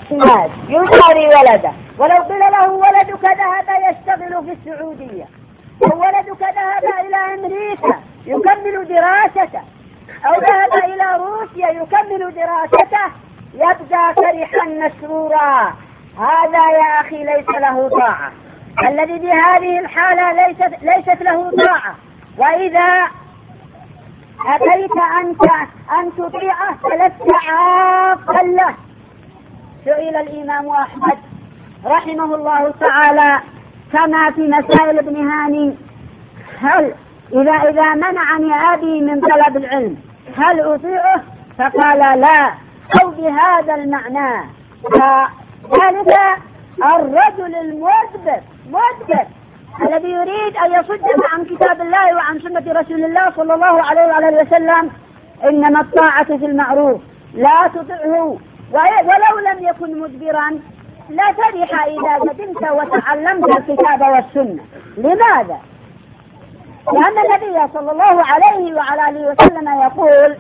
الناس يجاري ولده، ولو قيل له ولدك ذهب يشتغل في السعودية، أو ولدك ذهب إلى أمريكا يكمل دراسته، أو ذهب إلى روسيا يكمل دراسته، يبقى فرحا مسرورا. هذا يا أخي ليس له طاعة. الذي بهذه الحالة ليست له طاعة. وإذا أتيت أنت أن تطيعه فلست عاقا له. سئل الإمام أحمد رحمه الله تعالى كما في مسائل ابن هاني: هل إذا منعني أبي من طلب العلم هل أطيعه؟ فقال: لا، أو بهذا المعنى. فذلك الرجل المدبر الذي يريد أن يصد عن كتاب الله وعن سنة رسول الله صلى الله عليه وعلى وسلم، إنما الطاعة في المعروف، لا تطعه ولو لم يكن مدبرا. لا فرح إذا قدمت وتعلمت الكتاب والسنة. لماذا؟ لأن النبي صلى الله عليه وعلى آله وسلم يقول: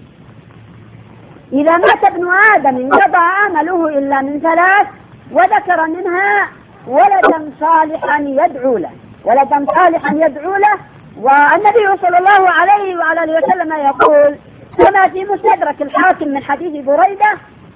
إذا مات ابن آدم انقضى عمله إلا من ثلاث، وذكر منها ولدا صالحا يدعو له. والنبي صلى الله عليه وعلى آله وسلم يقول كما في مستدرك الحاكم من حديث بريدة: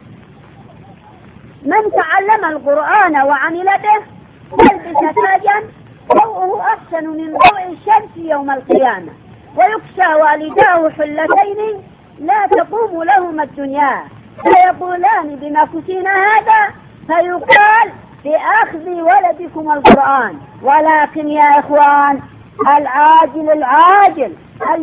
من تعلم القرآن وعمل به يلبس تاجا ضوءه أحسن من ضوء الشمس يوم القيامة، ويكسى والداه حلتين لا تقوم لهما الدنيا، فيقولان: بما كسينا هذا؟ فيقال: بأخذ ولدكم القرآن. ولكن يا إخوان، العاجل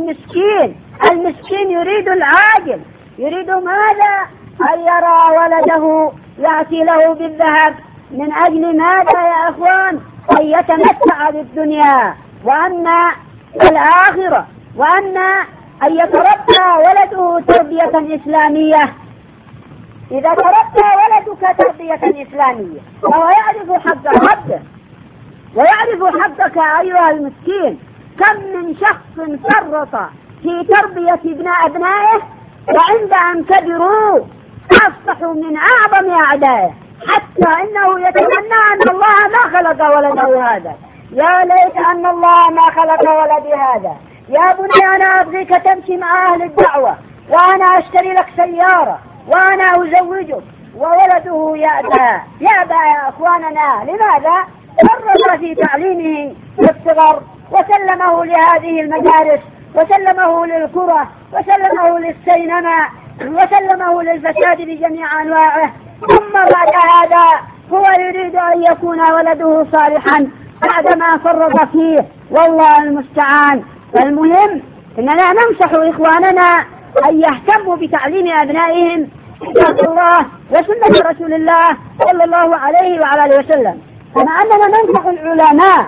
المسكين يريد العاجل، يريد ماذا؟ أن يرى ولده يأتي له بالذهب. من أجل ماذا يا إخوان؟ أن يتمتع بالدنيا. وأما الآخرة، وأما أن يتربى ولده تربية إسلامية. إذا تربى ولدك تربية إسلامية فهو يعرف حق ربه ويعرف حقك أيها المسكين. كم من شخص فرط في تربية أبنائه، وعند أن كبروا أصبحوا من أعظم أعدائه، حتى إنه يتمنى أن الله ما خلق ولده هذا. يا ليت أن الله ما خلق ولدي هذا. يا بني أنا أبغيك تمشي مع أهل الدعوة، وأنا أشتري لك سيارة، وأنا أزوجك، وولده يأبى يا أخواننا. لماذا؟ فرط في تعليمه في الصغر، وسلمه لهذه المدارس، وسلمه للكرة، وسلمه للسينما، وسلمه للفساد بجميع أنواعه. ثم بعد هذا هو يريد أن يكون ولده صالحا بعدما فرط فيه، والله المستعان. فالمهم إننا ننصح إخواننا أن يهتموا بتعليم أبنائهم كتاب الله وسنة رسول الله صلى الله عليه وعلى آله وسلم. كما أننا ننصح العلماء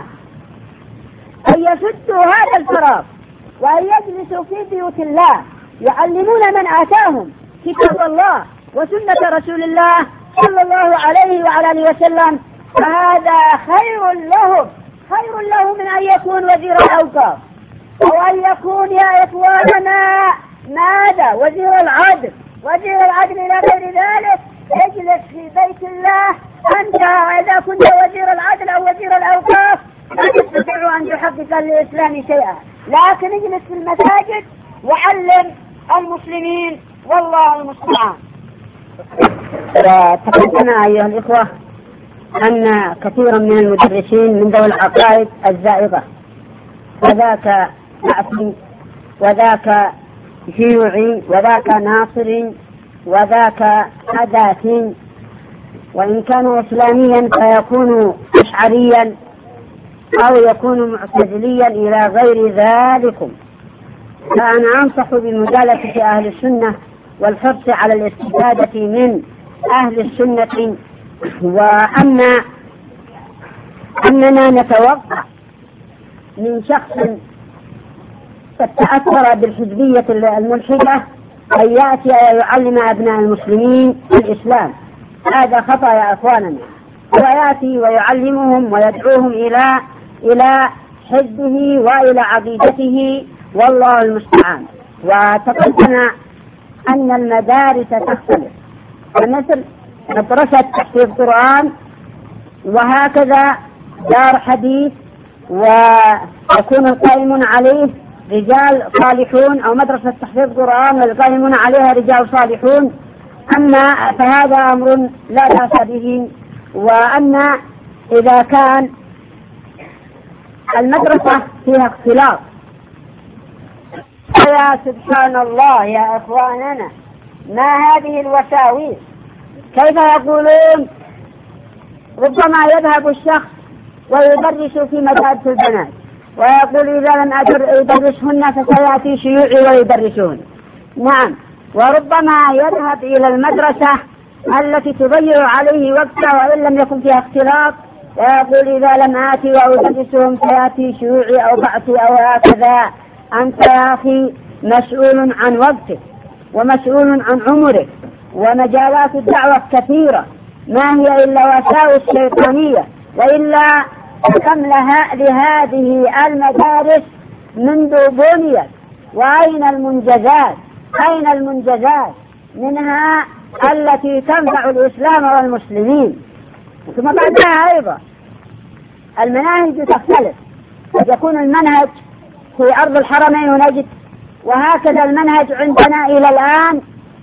أن يسدوا هذا الفراغ وأن يجلسوا في بيوت الله يعلمون من آتاهم كتاب الله وسنة رسول الله صلى الله عليه وعلى آله وسلم. فهذا خير لهم من أن يكون وزير الأوقاف، أو أن يكون يا إخواننا ماذا؟ وزير العدل إلى غير ذلك. اجلس في بيت الله. أنت إذا كنت وزير العدل أو وزير الأوقاف لا تستطيع أن تحقق للإسلام شيئا، لكن اجلس في المساجد وعلم المسلمين، والله المستعان. تقدمنا أيها الإخوة أن كثيرا من المدرسين من ذوي العقائد الزائغة، وذاك معصي، وذاك شيوعي، وذاك ناصري، وذاك حداثي، وإن كان إسلاميا فيكون أشعريا أو يكون معتزليا إلى غير ذلك. فأنا أنصح بمجالسة أهل السنة والحرص على الاستفادة من أهل السنة. أننا نتوقع من شخص قد تأثر بالحزبية الملحدة أن يأتي ويعلم أبناء المسلمين الإسلام. هذا خطأ يا أخواننا. ويأتي ويعلمهم ويدعوهم إلى حزبه وإلى عقيدته، والله المستعان. وتقدم أن المدارس تختلف. فمثل مدرسة تحفيظ قرآن، وهكذا دار حديث ويكون القائمون عليه رجال صالحون، أو مدرسة تحفيظ قرآن والقائمون عليها رجال صالحون. أما فهذا أمر لا بأس به. وأما إذا كان المدرسة فيها اختلاط، فيا سبحان الله يا إخواننا، ما هذه الوساويس؟ كيف يقولون ربما يذهب الشخص ويدرس في مدارس البنات ويقول إذا لم أدرسهن فسيأتي شيوعي ويدرسون. نعم، وربما يذهب إلى المدرسة التي تضيع عليه وقته وإن لم يكن فيها اختلاط، ويقول إذا لم آتي وأدرسهم سيأتي شيوعي أو بعثي أو هكذا. أنت يا أخي مسؤول عن وقتك ومسؤول عن عمرك، ومجالات الدعوة كثيرة، ما هي إلا وساوس شيطانية. وإلا كم لهذه المدارس منذ بنيت، وأين المنجزات؟ أين المنجزات منها التي تنفع الإسلام والمسلمين؟ ثم بعدها أيضا المناهج تختلف، قد يكون المنهج في أرض الحرمين ونجد، وهكذا المنهج عندنا إلى الآن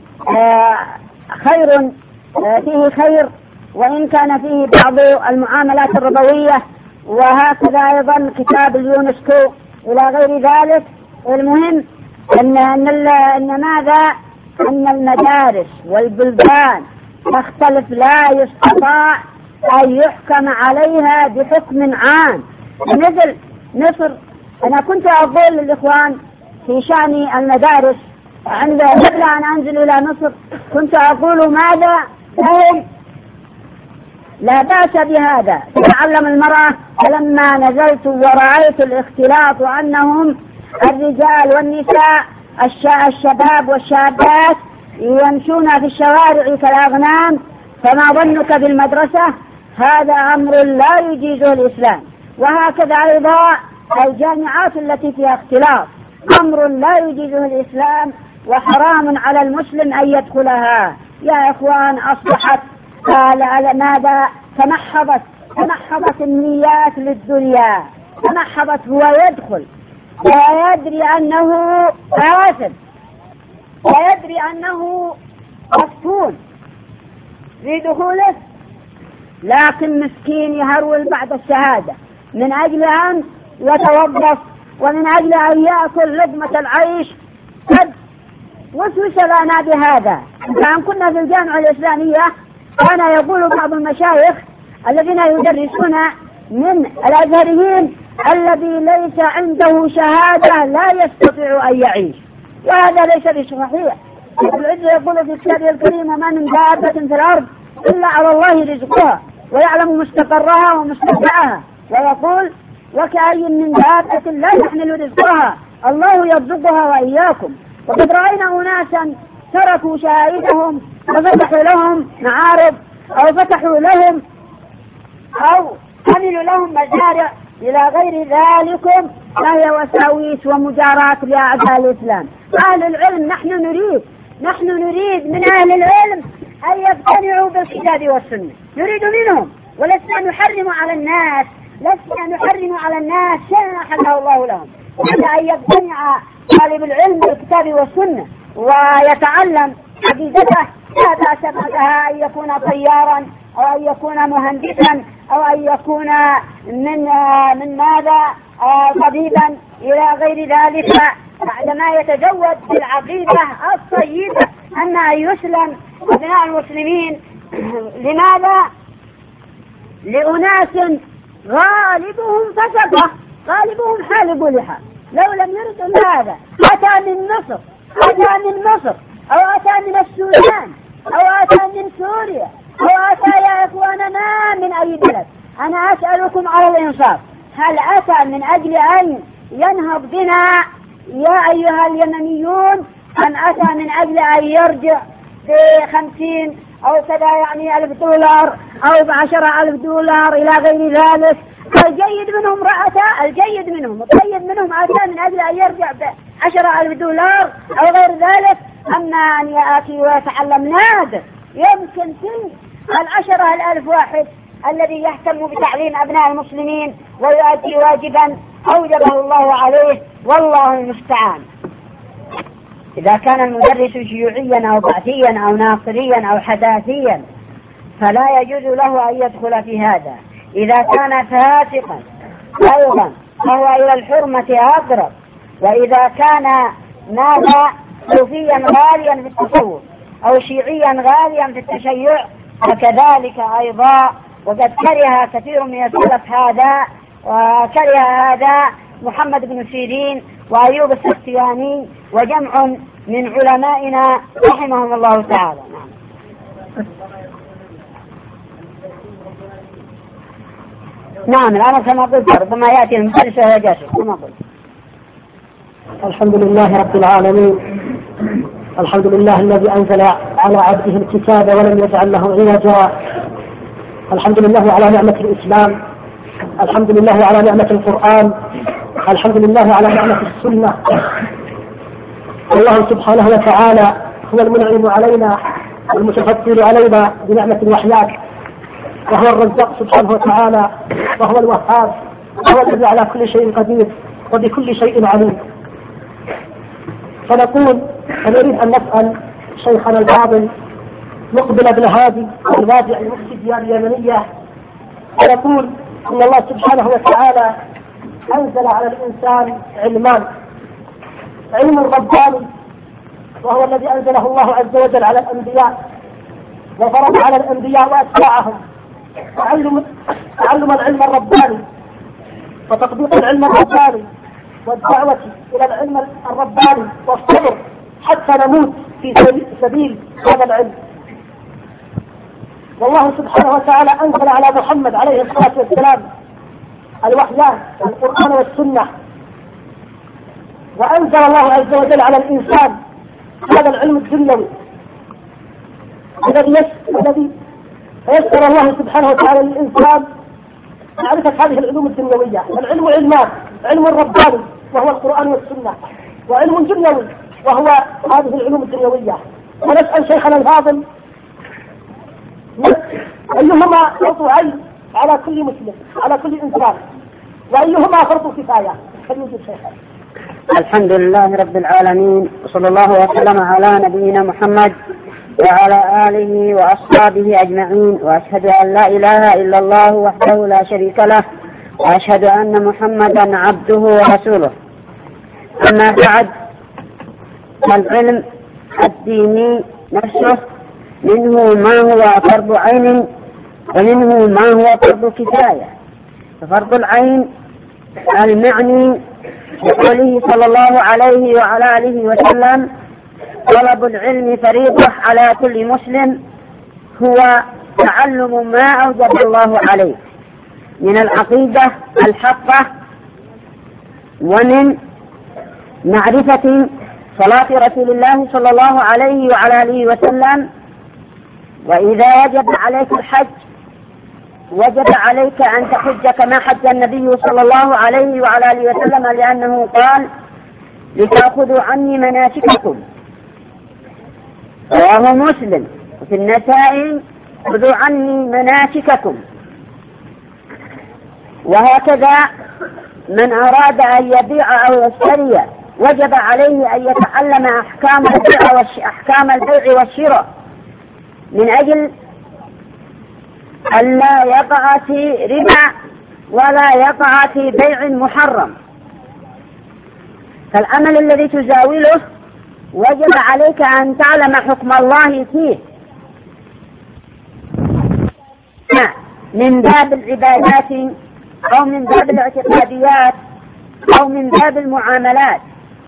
خير، فيه خير، وإن كان فيه بعض المعاملات الربوية، وهكذا أيضا كتاب اليونسكو إلى غير ذلك. المهم أن ماذا؟ أن المدارس والبلدان تختلف، لا يستطاع أن يحكم عليها بحكم عام. مثل مصر، أنا كنت أقول للإخوان في شأن المدارس قبل أن أنزل إلى مصر، كنت أقول ماذا؟ لا بأس بهذا، تتعلم المرأة. فلما نزلت ورأيت الاختلاط وأنهم الرجال والنساء الشباب والشابات يمشون في الشوارع كالأغنام، فما ظنك بالمدرسة؟ هذا أمر لا يجيزه الإسلام. وهكذا أيضا الجامعات التي فيها اختلاط أمر لا يجيزه الإسلام، وحرام على المسلم أن يدخلها. يا إخوان، أصبحت ماذا؟ تمحضت النيات للدنيا، تمحضت. هو يدخل ويدري أنه آثم ويدري أنه مفتون في دخوله، لكن مسكين يهرول بعد الشهادة من أجل أن يتوظف ومن أجل أن يأكل لقمة العيش. قد وسوس لنا بهذا. فأن كنا في الجامعة الإسلامية كان يقول بعض المشايخ الذين يدرسون من الأزهريين الذي ليس عنده شهادة لا يستطيع أن يعيش، وهذا ليس بصحيح. العز يقول في كتابه الكريم: وما من دابة في الأرض إلا على الله رزقها ويعلم مستقرها ومستودعها، ويقول: وكأي من دابة لا يحمل رزقها الله يرزقها وإياكم. وقد رأينا أناسا تركوا شهادتهم وفتحوا لهم معارض أو فتحوا لهم أو عملوا لهم مزارع إلى غير ذلك، فهي وساويس ومجارات لأعداء الإسلام. أهل العلم نحن نريد من أهل العلم أن يقتنعوا بالكتاب والسنة، نريد منهم، ولسنا نحرم على الناس شيئا أحله الله لهم. وعلى أن يقتنع طالب العلم بالكتاب والسنة ويتعلم عقيدته، لا بأس بعدها أن يكون طيارا أو أن يكون مهندسا أو أن يكون من ماذا طبيبا إلى غير ذلك، بعدما يتجود بالعقيدة الطيبة. أما أن يسلم أبناء المسلمين لماذا؟ لأناس غالبهم فسقة، غالبهم حالب لحى، لو لم يرد هذا أتى من مصر أو أتى من السودان أو أتى من سوريا أو أتى يا إخواننا من أي بلد. أنا أسألكم على الإنصاف، هل أتى من أجل أن ينهض بنا يا أيها اليمنيون، أم أتى من أجل أن يرجع ب50 أو كذا يعني $1000 أو ب10,000 إلى غير ذلك؟ الجيد منهم الجيد منهم الطيب منهم أتى من أجل أن يرجع ب10,000 أو غير ذلك. أما أن يأتي ويتعلم نادر، يمكن 10,000 واحد الذي يهتم بتعليم أبناء المسلمين ويؤدي واجبا أوجبه الله عليه، والله المستعان. إذا كان المدرس شيوعيا أو بعثيا أو ناصريا أو حداثيا فلا يجوز له أن يدخل في هذا. إذا كان فاسقا أيضا فهو إلى الحرمة أقرب. وإذا كان ماذا صوفيا غاليا في التصوف أو شيعيا غاليا في التشيع فكذلك أيضا. وقد كره كثير من السلف هذا، وكره هذا محمد بن سيرين وأيوب السختياني وجمع من علمائنا رحمهم الله تعالى. نعم الأمر كما قلت، ربما يأتي المدرس وهو جاسر كما قلت. الحمد لله رب العالمين، الحمد لله الذي أنزل على عبده الكتاب ولم يجعل له عوجا، الحمد لله على نعمة الإسلام، الحمد لله على نعمة القرآن، الحمد لله على نعمة السنة. الله سبحانه وتعالى هو المنعم علينا والمتفضل علينا بنعمة الوحيات، وهو الرزاق سبحانه وتعالى، وهو الوهاب، وهو الذي على كل شيء قدير وبكل شيء عليم. فنقول ونريد أن نسأل شيخنا الفاضل مقبل بن هادي الواجع المفتي الديار اليمنية، ونقول إن الله سبحانه وتعالى أنزل على الإنسان علمان: علم رباني وهو الذي أنزله الله عز وجل على الأنبياء وفرض على الأنبياء وأتباعهم تعلم العلم الرباني وتطبيق العلم الرباني والدعوة إلى العلم الرباني والصبر حتى نموت في سبيل هذا العلم. والله سبحانه وتعالى أنزل على محمد عليه الصلاة والسلام الوحيان القرآن والسنة، وأنزل الله عز وجل على الإنسان هذا العلم الدنيوي الذي يسر الله سبحانه وتعالى للإنسان معرفة هذه العلوم الدنيوية. العلم علمان: علم رباني وهو القرآن والسنة، وعلم دنيوي وهو هذه العلوم الدنيوية. ونسأل شيخنا الفاضل أيهما فرض عين على كل مسلم على كل إنسان، وأيهما فرض كفاية؟ فليوجد شيخنا. الحمد لله رب العالمين، وصلى الله وسلم على نبينا محمد وعلى آله وأصحابه أجمعين، وأشهد أن لا إله إلا الله وحده لا شريك له، وأشهد أن محمدا عبده ورسوله. أما بعد، العلم الديني نفسه منه ما هو فرض عين ومنه ما هو فرض كفاية. ففرض العين المعني بقوله صلى الله عليه وعلى آله وسلم: طلب العلم فريضة على كل مسلم، هو تعلم ما أوجب الله عليه من العقيدة الحقة ومن معرفة صلاة رسول الله صلى الله عليه وعلى آله وسلم. وإذا وجب عليك الحج وجب عليك أن تحج كما حج النبي صلى الله عليه وعلى آله وسلم، لأنه قال: لتأخذوا عني مناسككم. رواه مسلم. وفي النسائي: خذوا عني مناسككم. وهكذا من أراد أن يبيع أو يشتري وجب عليه أن يتعلم أحكام البيع والشراء من أجل أن لا يقع في ربا ولا يقع في بيع محرم. فالعمل الذي تزاوله وجب عليك أن تعلم حكم الله فيه من باب العبادات أو من باب الاعتقاديات أو من باب المعاملات.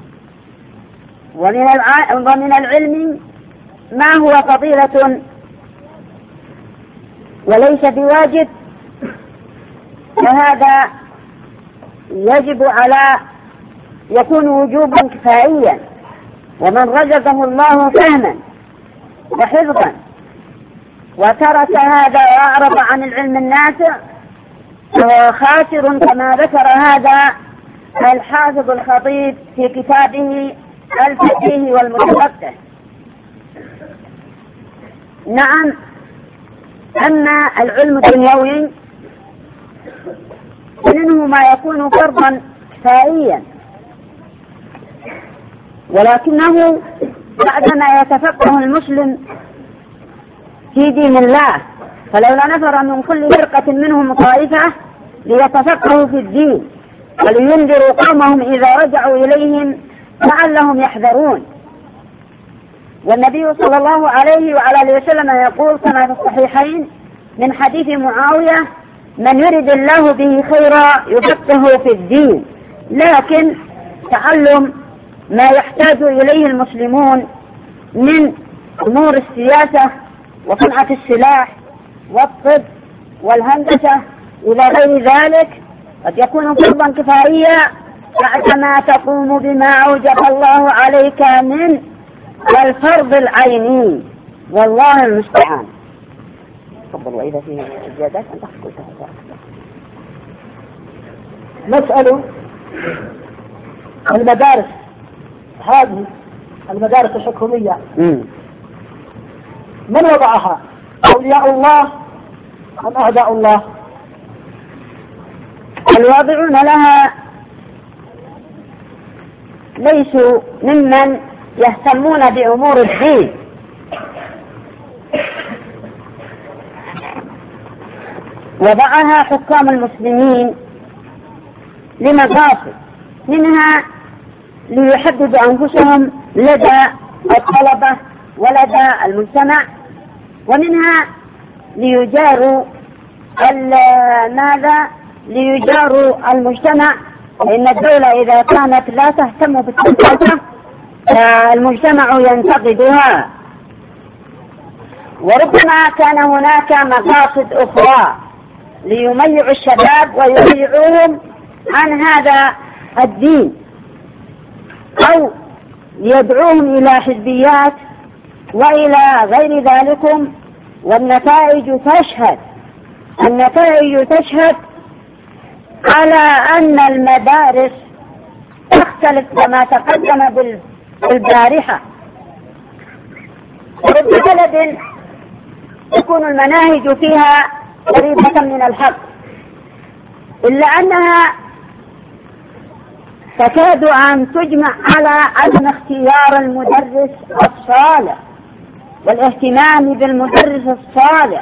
ومن العلم ما هو فضيلة وليس بواجب، فهذا يجب على يكون وجوبا كفائيا. ومن رزقه الله فهما وحفظا وترك هذا وأعرض عن العلم النافع فهو خاسر، كما ذكر هذا الحافظ الخطيب في كتابه الفقيه والمتفقه. نعم، أما العلم الدنيوي فمنه ما يكون فرضا كفائيا، ولكنه بعدما يتفقه المسلم في دين الله، فلولا نفر من كل فرقة منهم طائفة ليتفقهوا في الدين ولينذروا قومهم إذا رجعوا إليهم لعلهم يحذرون. والنبي صلى الله عليه وعلى آله وسلم يقول كما في الصحيحين من حديث معاوية: من يرد الله به خيرا يفقهه في الدين. لكن تعلم ما يحتاج إليه المسلمون من أمور السياسة وصنعة السلاح والطب والهندسة إلى غير ذلك قد يكون فرضا كفائيا بعدما تقوم بما أوجب الله عليك من الفرض العيني، والله المستعان. تفضل. وإذا فيه زيادات أنت قلتها. نسأل المدارس، هذه المدارس الحكومية من وضعها؟ أولياء الله أم أعداء الله؟ الواضعون لها ليسوا ممن يهتمون بأمور الدين، وضعها حكام المسلمين لمقاصد، منها ليحددوا أنفسهم لدى الطلبة ولدى المجتمع، ومنها ليجاروا ليجاروا المجتمع، لأن الدولة إذا كانت لا تهتم بالثقافة المجتمع ينتقدها. وربما كان هناك مقاصد أخرى ليميعوا الشباب ويميعوهم عن هذا الدين، أو يدعوهم إلى حزبيات وإلى غير ذلك. والنتائج تشهد على أن المدارس تختلف كما تقدم بالبارحة. رب بلد تكون المناهج فيها قريبة من الحق، إلا أنها تكاد أن تجمع على عدم اختيار المدرس الصالح والاهتمام بالمدرس الصالح.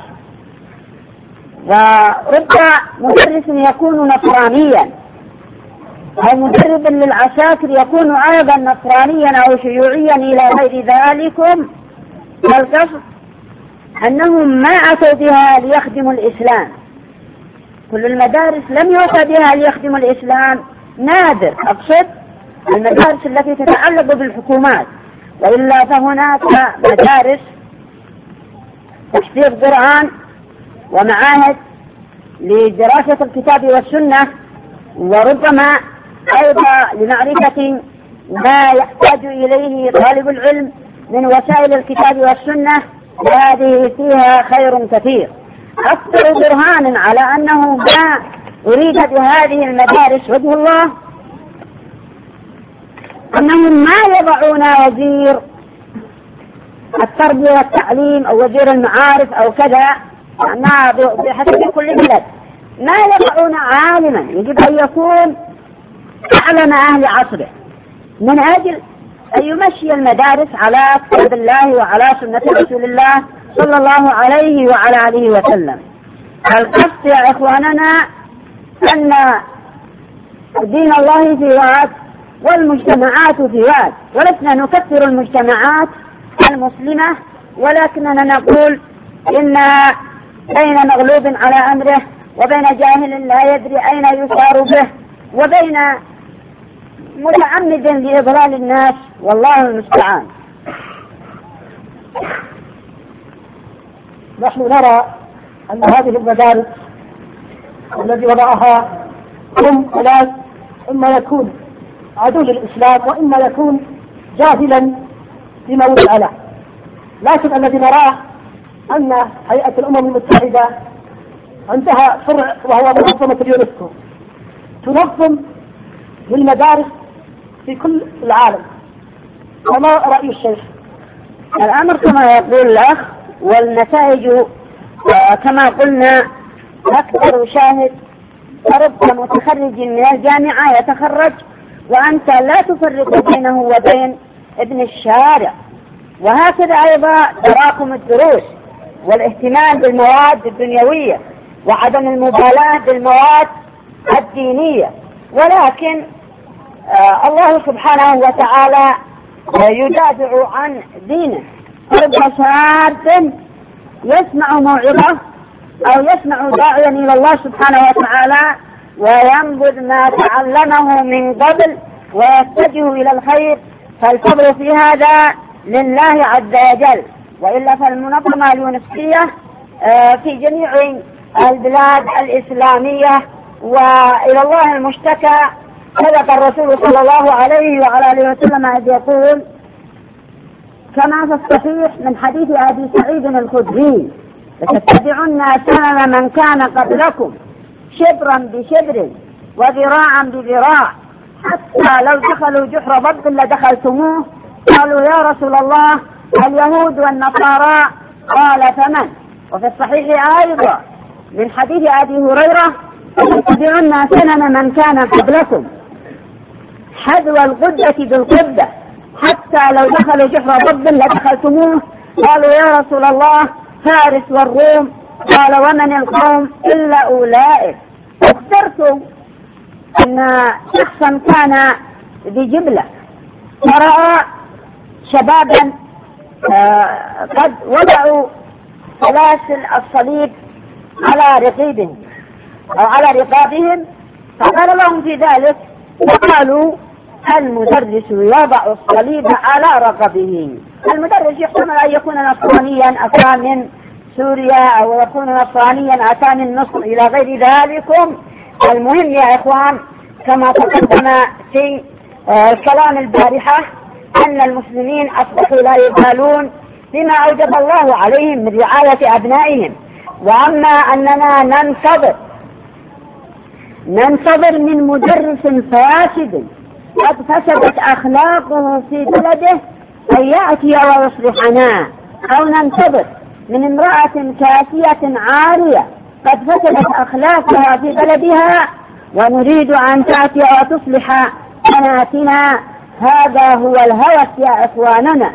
ورب مدرس يكون نصرانيا أو مدرب للعساكر يكون أيضا نصرانيا أو شيوعيا إلى غير ذلك. والقصد أنهم ما أتوا بها ليخدموا الإسلام. كل المدارس لم يؤتى بها ليخدموا الإسلام، نادر. أقصد المدارس التي تتعلق بالحكومات، وإلا فهناك مدارس تحفيظ قرآن ومعاهد لدراسة الكتاب والسنة، وربما أيضا لمعرفة ما يحتاج إليه طالب العلم من وسائل الكتاب والسنة، وهذه فيها خير كثير. أكثر برهان على أنه ما أريد بهذه المدارس وجه الله أنهم ما يضعون وزير التربية والتعليم أو وزير المعارف أو كذا، بحسب كل بلد ما يضعون عالما يجب أن يكون أعلم أهل عصره، من أجل أن يمشي المدارس على كتاب الله وعلى سنة رسول الله صلى الله عليه وعلى آله وسلم. القصد يا إخواننا أن دين الله في واد والمجتمعات في واد، ولسنا نكفر المجتمعات المسلمة، ولكننا نقول إن بين مغلوب على أمره وبين جاهل لا يدري أين يسار به وبين متعمد لإضلال الناس، والله المستعان. نحن نرى أن هذه المدارس الذي وضعها أناس إما يكون عدو للإسلام وإما يكون جاهلا بما وضع له، لكن الذي نراه أن هيئة الأمم المتحدة عندها فرع وهو منظمة اليونسكو تنظم للمدارس في كل العالم. وما رأي الشيخ؟ الأمر كما يقول الأخ، والنتائج كما قلنا أكثر شاهد فرب متخرج من الجامعة يتخرج وأنت لا تفرق بينه وبين ابن الشارع. وهكذا أيضا تراكم الدروس والاهتمام بالمواد الدنيوية وعدم المبالاة بالمواد الدينية. ولكن الله سبحانه وتعالى يدافع عن دينه. رب شاب يسمع موعظة أو يسمع داعيا إلى الله سبحانه وتعالى وينبذ ما تعلمه من قبل ويتجه إلى الخير، فالفضل في هذا لله عز وجل. وإلا فالمنظمة اليونسكية في جميع البلاد الإسلامية وإلى الله المشتكى. صدق الرسول صلى الله عليه وعلى آله وسلم إذ يقول كما في الصحيح من حديث أبي سعيد الخدري: لتتبعن سنن من كان قبلكم شبرا بشبر وذراعا بذراع حتى لو دخلوا جحر ضب لدخلتموه. قالوا يا رسول الله اليهود والنصارى؟ قال فمن؟ وفي الصحيح أيضا من حديث أبي هريرة: لتتبعن سنن من كان قبلكم حذو القدة بالقدة حتى لو دخلوا جحر ضب لدخلتموه. قالوا يا رسول الله فارس والروم؟ قال ومن القوم إلا أولئك. اخترت أن شخصا كان بجبلة فرأى شبابا قد وضعوا سلاسل الصليب على رقيبهم أو على رقابهم، فقال لهم في ذلك وقالوا المدرس يضع الصليب على رقبه. المدرس يحتمل أن يكون نصرانيا أتى من سوريا أو يكون نصرانيا أتى من مصر إلى غير ذلك. المهم يا إخوان كما تقدم في الكلام البارحة أن المسلمين أصبحوا لا يبالون بما أوجب الله عليهم من رعاية أبنائهم. وأما أننا ننتظر من مدرس فاسد قد فسدت أخلاقه في بلده أن يأتي ويصلحنا، أو ننتظر من امرأة كاسية عارية قد فسدت أخلاقها في بلدها ونريد أن تأتي وتصلح بناتنا. هذا هو الهوس يا إخواننا.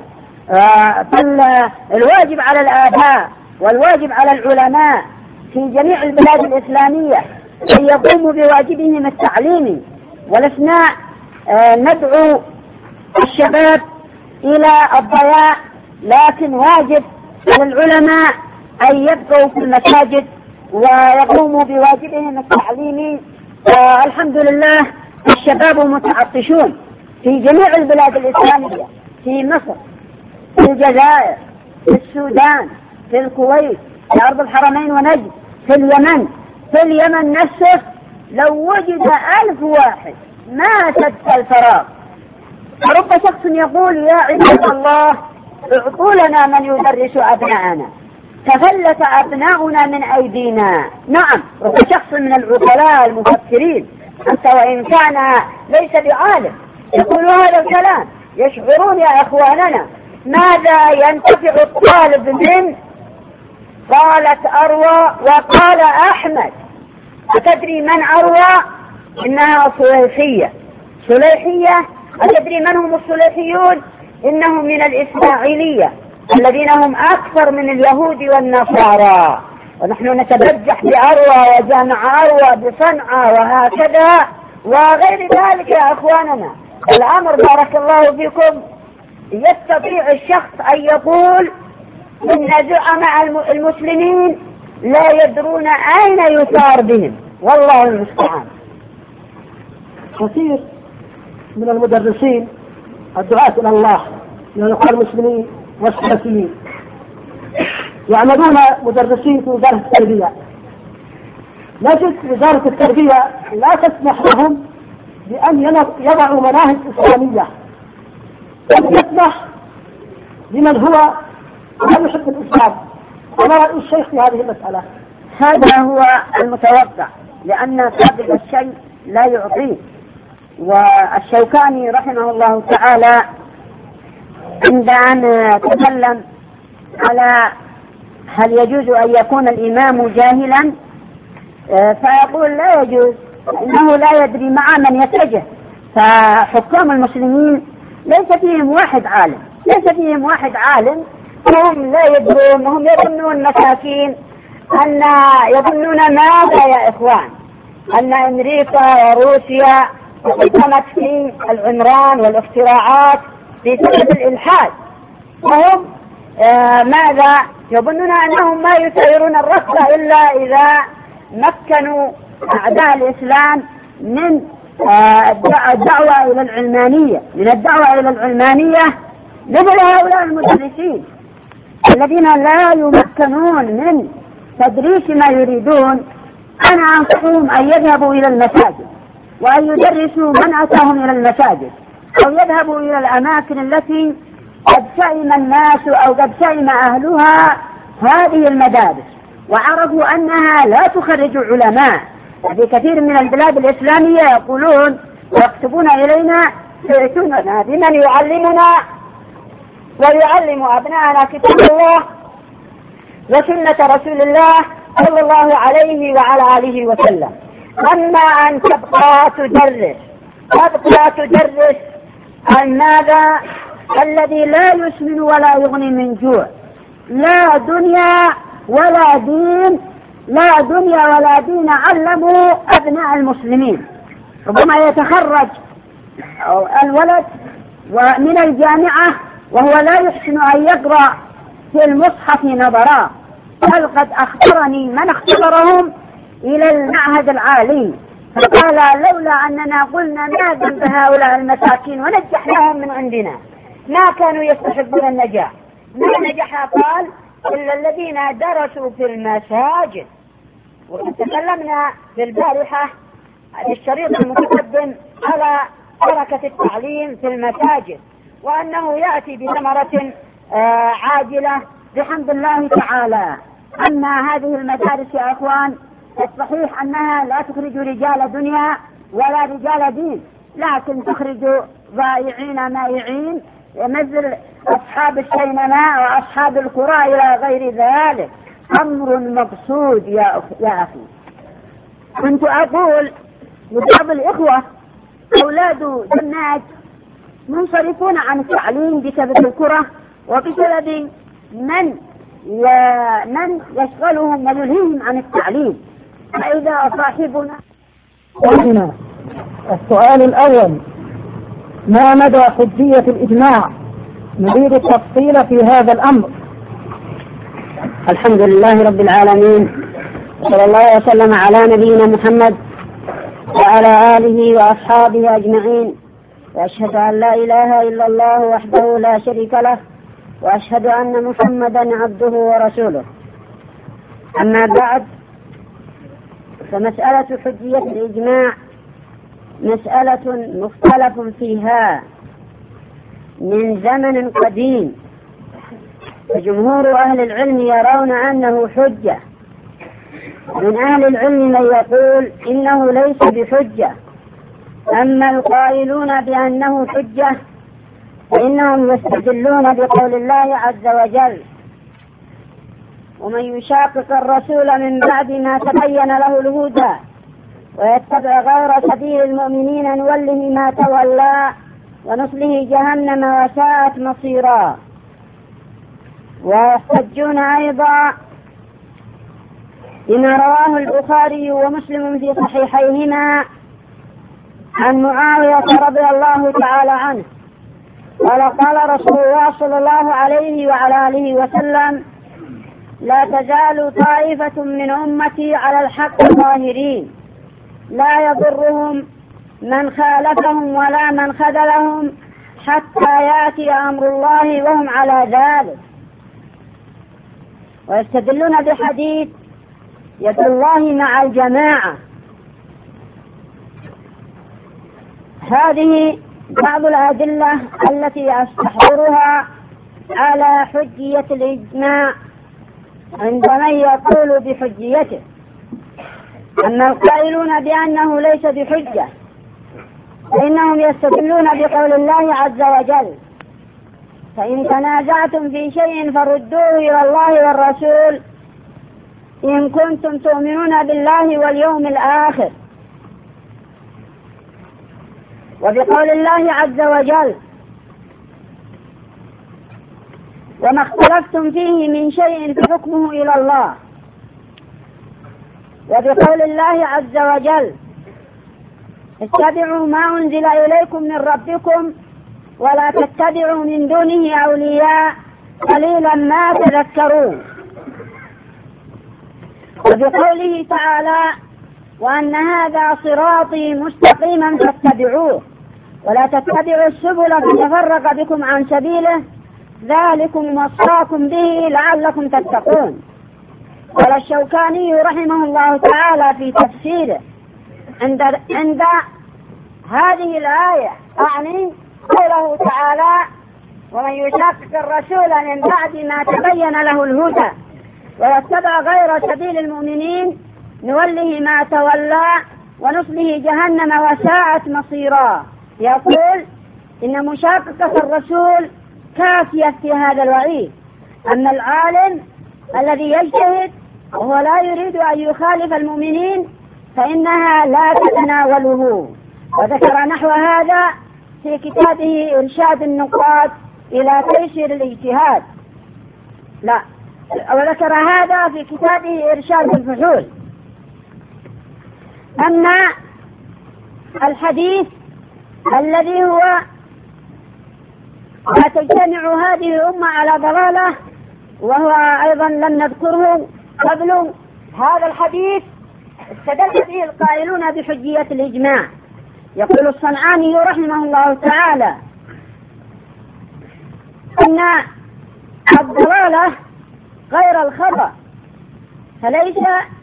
فالواجب على الآباء والواجب على العلماء في جميع البلاد الإسلامية أن يقوموا بواجبهم التعليمي. ولسنا ندعو الشباب إلى الضياع، لكن واجب على العلماء أن يبقوا في المساجد ويقوموا بواجبهم التعليمي. والحمد لله الشباب متعطشون في جميع البلاد الإسلامية، في مصر، في الجزائر، في السودان، في الكويت، في أرض الحرمين ونجد، في اليمن. في اليمن نفسه لو وجد 1000 واحد ما سد الفراغ. فرب شخص يقول يا عباد الله اعطوا لنا من يدرس أبناءنا، تفلت أبناؤنا من أيدينا. نعم، رب شخص من العقلاء المفكرين أنت وإن كان ليس بعالم يقول هذا الكلام. يشعرون يا إخواننا ماذا ينتفع الطالب من؟ قالت أروى وقال أحمد. أتدري من أروى؟ إنها صليحية. أتدري من هم الصليحيون؟ إنهم من الإسماعيلية الذين هم أكثر من اليهود والنصارى. ونحن نتبجح بأروى وجامع أروى بصنعاء وهكذا وغير ذلك يا أخواننا. الأمر بارك الله فيكم يستطيع الشخص أن يقول إن زعماء المسلمين لا يدرون أين يثار بهم، والله المستعان. كثير من المدرسين الدعاة إلى الله من الأخوة المسلمين والسلفيين يعملون مدرسين في وزارة التربية. نجد وزارة التربية لا تسمح لهم بأن يضعوا مناهج إسلامية، بل تسمح لمن هو لا يحب الإسلام. وما رأي الشيخ في هذه المسألة؟ هذا هو المتوقع، لأن سابق الشيء لا يعطيه. والشوكاني رحمه الله تعالى عند أن تكلم على هل يجوز أن يكون الإمام جاهلا؟ فيقول لا يجوز، إنه لا يدري مع من يتجه. فحكام المسلمين ليس فيهم واحد عالم، ليس فيهم واحد عالم، هم لا يدرون، هم يظنون مساكين أن يظنون ماذا يا إخوان؟ أن أمريكا وروسيا قدمت في العمران والاختراعات في سبب الإلحاد، وهم ماذا يظنون؟ أنهم ما يسيرون الركب إلا إذا مكنوا أعداء الإسلام من الدعوة إلى العلمانية، من الدعوة إلى العلمانية، مثل هؤلاء المدرسين الذين لا يمكنون من تدريس ما يريدون. أنا أنصحهم أن يذهبوا إلى المساجد وأن يدرسوا من أتاهم إلى المساجد، أو يذهبوا إلى الأماكن التي قد سئم الناس أو قد سئم أهلها هذه المدارس، وعرفوا أنها لا تخرج علماء. في كثير من البلاد الإسلامية يقولون ويكتبون إلينا ائتونا بمن يعلمنا ويعلم أبناءنا كتاب الله وسنة رسول الله صلى الله عليه وعلى آله وسلم. أما أن تبقى تدرس عن ماذا؟ الذي لا يسمن ولا يغني من جوع، لا دنيا ولا دين، لا دنيا ولا دين علموا أبناء المسلمين. ربما يتخرج الولد من الجامعة وهو لا يحسن أن يقرأ في المصحف نظرا، بل قد أخبرني من اختبرهم إلى المعهد العالي فقال لولا أننا قلنا ما ذنب هؤلاء المساكين ونجحناهم من عندنا ما كانوا يستحقون النجاح. ما نجح قال إلا الذين درسوا في المساجد. وقد تكلمنا في البارحة في الشريط المتقدم على بركة التعليم في المساجد، وأنه يأتي بثمرة عاجلة بحمد الله تعالى. أما هذه المدارس يا أخوان الصحيح أنها لا تخرج رجال دنيا ولا رجال دين، لكن تخرج ضائعين مائعين مثل أصحاب السينماء وأصحاب القرى إلى غير ذلك. أمر مقصود يا أخي. كنت أقول لبعض الإخوة أولاد جنات منصرفون عن التعليم بسبب الكرة وبسبب من يشغلهم ويلهيهم عن التعليم. فإذا صاحبنا السؤال الأول: ما مدى حجية الإجماع؟ نريد التفصيل في هذا الأمر. الحمد لله رب العالمين، صلى الله وسلم على نبينا محمد وعلى آله وأصحابه أجمعين، وأشهد أن لا إله إلا الله وحده لا شريك له، وأشهد أن محمدا عبده ورسوله. أما بعد، فمسألة حجية الإجماع مسألة مختلف فيها من زمن قديم، فجمهور أهل العلم يرون أنه حجة. من أهل العلم من يقول إنه ليس بحجة. أما القائلون بأنه حجة فإنهم يستدلون بقول الله عز وجل: ومن يشاقق الرسول من بعد ما تبين له الهدى ويتبع غير سبيل المؤمنين نوله ما تولى ونصله جهنم وساءت مصيرا. ويحتجون أيضا بما رواه البخاري ومسلم في صحيحيهما عن معاوية رضي الله تعالى عنه قال رسول الله صلى الله عليه وعلى آله وسلم: لا تزال طائفة من أمتي على الحق ظاهرين لا يضرهم من خالفهم ولا من خذلهم حتى يأتي أمر الله وهم على ذلك. ويستدلون بحديث: يد الله مع الجماعة. هذه بعض الأدلة التي أستحضرها على حجية الإجماع عند من يقول بحجيته. أما القائلون بأنه ليس بحجة فإنهم يستدلون بقول الله عز وجل: فإن تنازعتم في شيء فردوه إلى الله والرسول إن كنتم تؤمنون بالله واليوم الآخر. وبقول الله عز وجل وما اختلفتم فيه من شيء فحكمه إلى الله. وبقول الله عز وجل اتبعوا ما أنزل إليكم من ربكم ولا تتبعوا من دونه أولياء قليلا ما تذكرون. وبقوله تعالى وأن هذا صراطي مستقيما فاتبعوه ولا تتبعوا السبل فتفرق بكم عن سبيله ذلكم وصاكم به لعلكم تتقون. قال الشوكاني رحمه الله تعالى في تفسيره عند هذه الآية أعني قوله تعالى ومن يشاقق الرسول من بعد ما تبين له الهدى ويتبع غير سبيل المؤمنين نوله ما تولى ونصله جهنم وساءت مصيرا. يقول إن مشاققة الرسول كافية في هذا الوعيد. أما العالم الذي يجتهد وهو لا يريد أن يخالف المؤمنين فإنها لا تتناوله. وذكر نحو هذا في كتابه إرشاد النقاد إلى تيسير الاجتهاد. وذكر هذا في كتابه إرشاد الفحول. أما الحديث الذي هو لا تجتمع هذه الأمة على ضلالة وهو أيضا لم نذكره قبل، هذا الحديث استدل به القائلون بحجية الإجماع. يقول الصنعاني رحمه الله تعالى أن الضلالة غير الخطأ فليس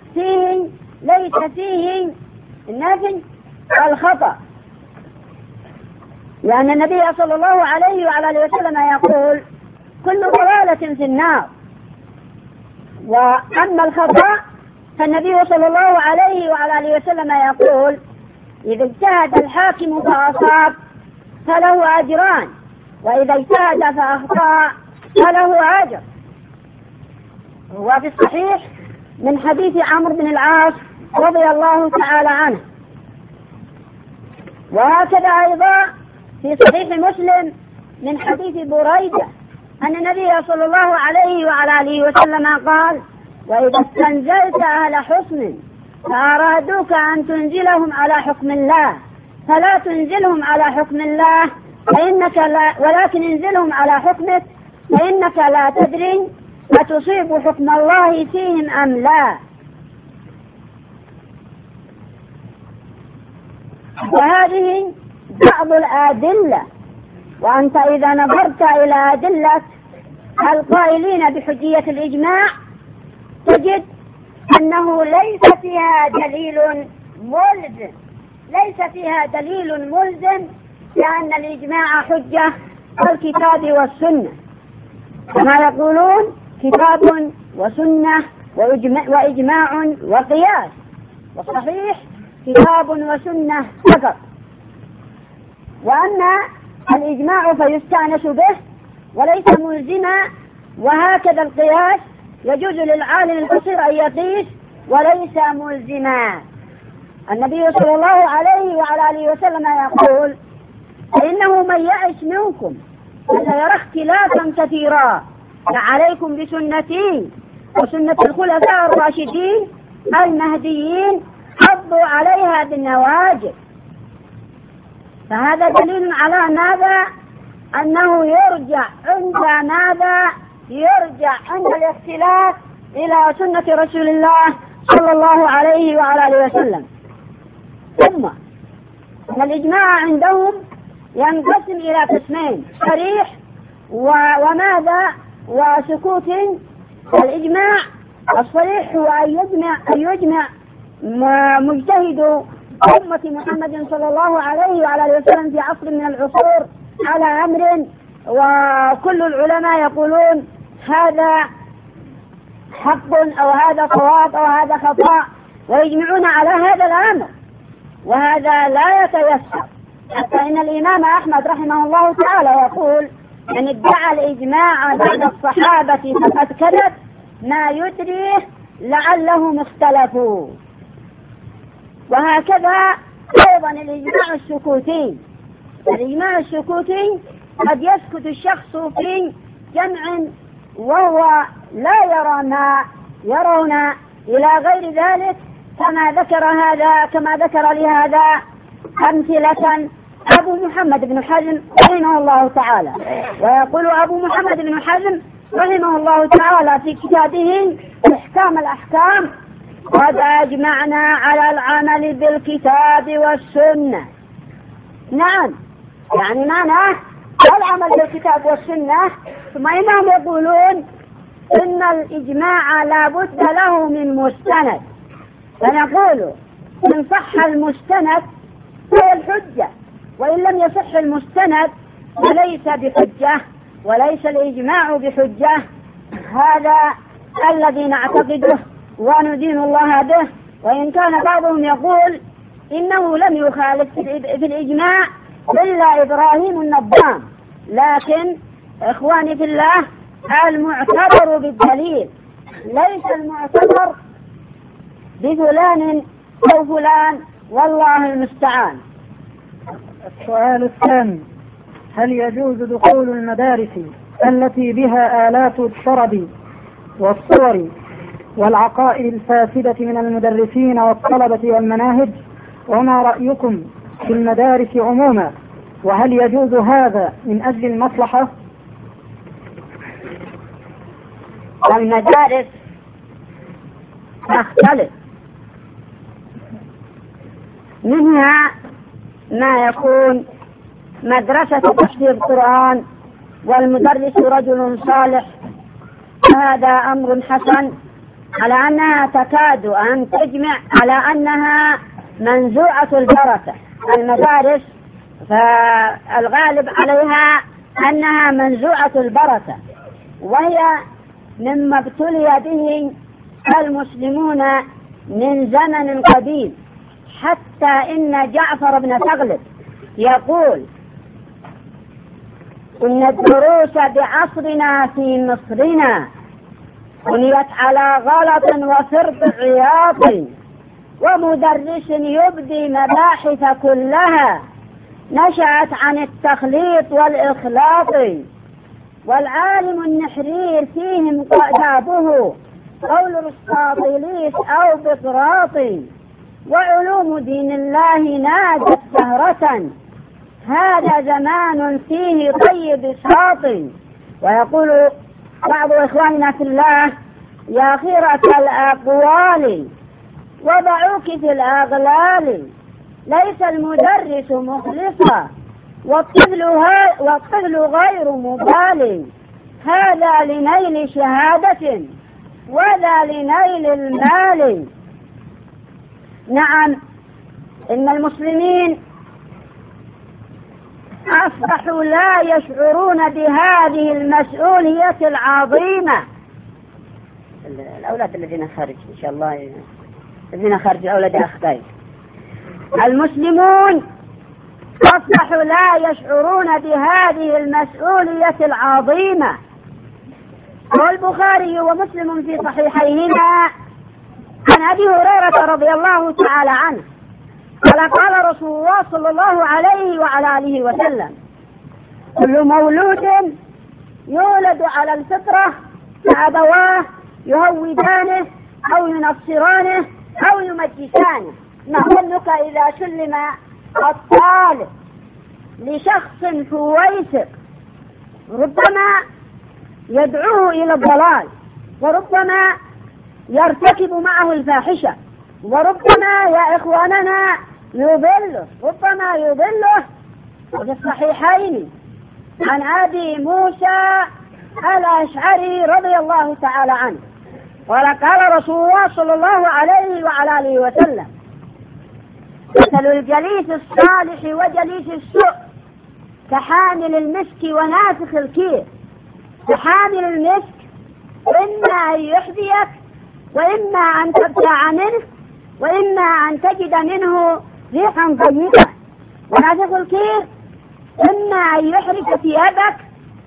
فيه النافي الخطأ، لأن النبي صلى الله عليه وعلى آله وسلم يقول كل ضلالة في النار. وأما الخطأ فالنبي صلى الله عليه وعلى آله وسلم يقول إذا اجتهد الحاكم فأصاب فله أجران وإذا اجتهد فأخطأ فله أجر. وفي الصحيح من حديث عمرو بن العاص رضي الله تعالى عنه. وهكذا أيضا في صحيح مسلم من حديث بريدة أن النبي صلى الله عليه وعلى آله وسلم قال وإذا استنزلت أهل حصن فأرادوك أن تنزلهم على حكم الله فلا تنزلهم على حكم الله ولكن انزلهم على حكمك فإنك لا تدري أتصيب حكم الله فيهم أم لا. وهذه بعض الأدلة. وأنت إذا نظرت إلى أدلة القائلين بحجية الإجماع تجد أنه ليس فيها دليل ملزم لأن الإجماع حجة الكتاب والسنة، كما يقولون كتاب وسنة وإجماع وقياس، والصحيح كتاب وسنة فقط. وأما الإجماع فيستأنس به وليس ملزما، وهكذا القياس يجوز للعالم البصير أن يقيس وليس ملزما. النبي صلى الله عليه وعلى آله وسلم يقول فإنه من يعش منكم فسيرى اختلافا كثيرا فعليكم بسنتي وسنة الخلفاء الراشدين المهديين عضوا عليها بالنواجذ. فهذا دليل على ماذا؟ أنه يرجع عند الاختلاف إلى سنة رسول الله صلى الله عليه وعلى آله وسلم. ثم الإجماع عندهم ينقسم إلى قسمين: صريح وماذا وسكوت. الإجماع الصريح هو أن يجمع مجتهد أمة محمد صلى الله عليه وعلى آله وسلم في عصر من العصور على أمر، وكل العلماء يقولون هذا حق أو هذا صواب أو هذا خطأ ويجمعون على هذا الأمر، وهذا لا يتيسر. حتى إن الإمام أحمد رحمه الله تعالى يقول من ادعى الإجماع بين الصحابة فقد كذب، ما يدريه لعلهم اختلفوا. وهكذا أيضا الإجماع السكوتي. الإجماع السكوتي قد يسكت الشخص في جمع وهو لا يرى ما يرون إلى غير ذلك، كما ذكر لهذا أمثلة أبو محمد بن حزم رحمه الله تعالى. ويقول أبو محمد بن حزم رحمه الله تعالى في كتابه إحكام الأحكام: قد أجمعنا على العمل بالكتاب والسنة. نعم، يعني معناه العمل بالكتاب والسنة. ثم إنهم يقولون إن الإجماع لا بد له من مستند، فنقول إن صح المستند هو الحجة، وإن لم يصح المستند فليس بحجة وليس الإجماع بحجة. هذا الذي نعتقده وندين الله به. وإن كان بعضهم يقول إنه لم يخالف في الإجماع إلا إبراهيم النظام، لكن إخواني في الله المعتبر بالدليل، ليس المعتبر بفلان أو فلان، والله المستعان. السؤال الثاني: هل يجوز دخول المدارس التي بها آلات الشرب والصور والعقائد الفاسدة من المدرسين والطلبة والمناهج؟ وما رأيكم في المدارس عموما؟ وهل يجوز هذا من أجل المصلحة؟ المدارس تختلف، منها ما يكون مدرسة تحفيظ القرآن والمدرس رجل صالح، هذا أمر حسن، على أنها تكاد أن تجمع على أنها منزوعة البركة. المدارس فالغالب عليها أنها منزوعة البركة، وهي مما ابتلي به المسلمون من زمن قديم، حتى إن جعفر بن تغلب يقول إن الدروس بعصرنا في مصرنا بنيت على غلط وفرط عياط، ومدرس يبدي مباحث كلها نشأت عن التخليط والإخلاط، والعالم النحرير فيهم قدابه قول أرسطاطيليس أو بقراطي، وعلوم دين الله نادت سهرة، هذا زمان فيه طيب إسراط. ويقول بعض إخواننا في الله: يا خيرة الأقوال وضعوك في الأغلال، ليس المدرس مخلصا والطفل غير مبالي، هذا لنيل شهادة وذا لنيل المال. نعم، إن المسلمين أصبحوا لا يشعرون بهذه المسؤولية العظيمة. الأولاد الذين خارج إن شاء الله، الذين خارج أولاد أخطائي، المسلمون أصبحوا لا يشعرون بهذه المسؤولية العظيمة. والبخاري ومسلم في صحيحيهما عن أبي هريرة رضي الله تعالى عنه قال رسول الله صلى الله عليه وعلى آله وسلم: كل مولود يولد على الفطرة فأبواه يهودانه أو ينصرانه أو يمجسانه. ما ظنك إذا سلم الطالب لشخص فويسق ربما يدعوه إلى الضلال، وربما يرتكب معه الفاحشة، وربما يا إخواننا ربما يضله. وفي الصحيحين عن أبي موسى الأشعري رضي الله تعالى عنه قال رسول الله صلى الله عليه وعلى آله وسلم: مثل الجليس الصالح وجليس السوء كحامل المسك ونافخ الكير. كحامل المسك إما أن يحذيك وإما أن تبتاع منه وإما أن تجد منه ريحا طيبة. ونافخ الكير إما أن يحرق ثيابك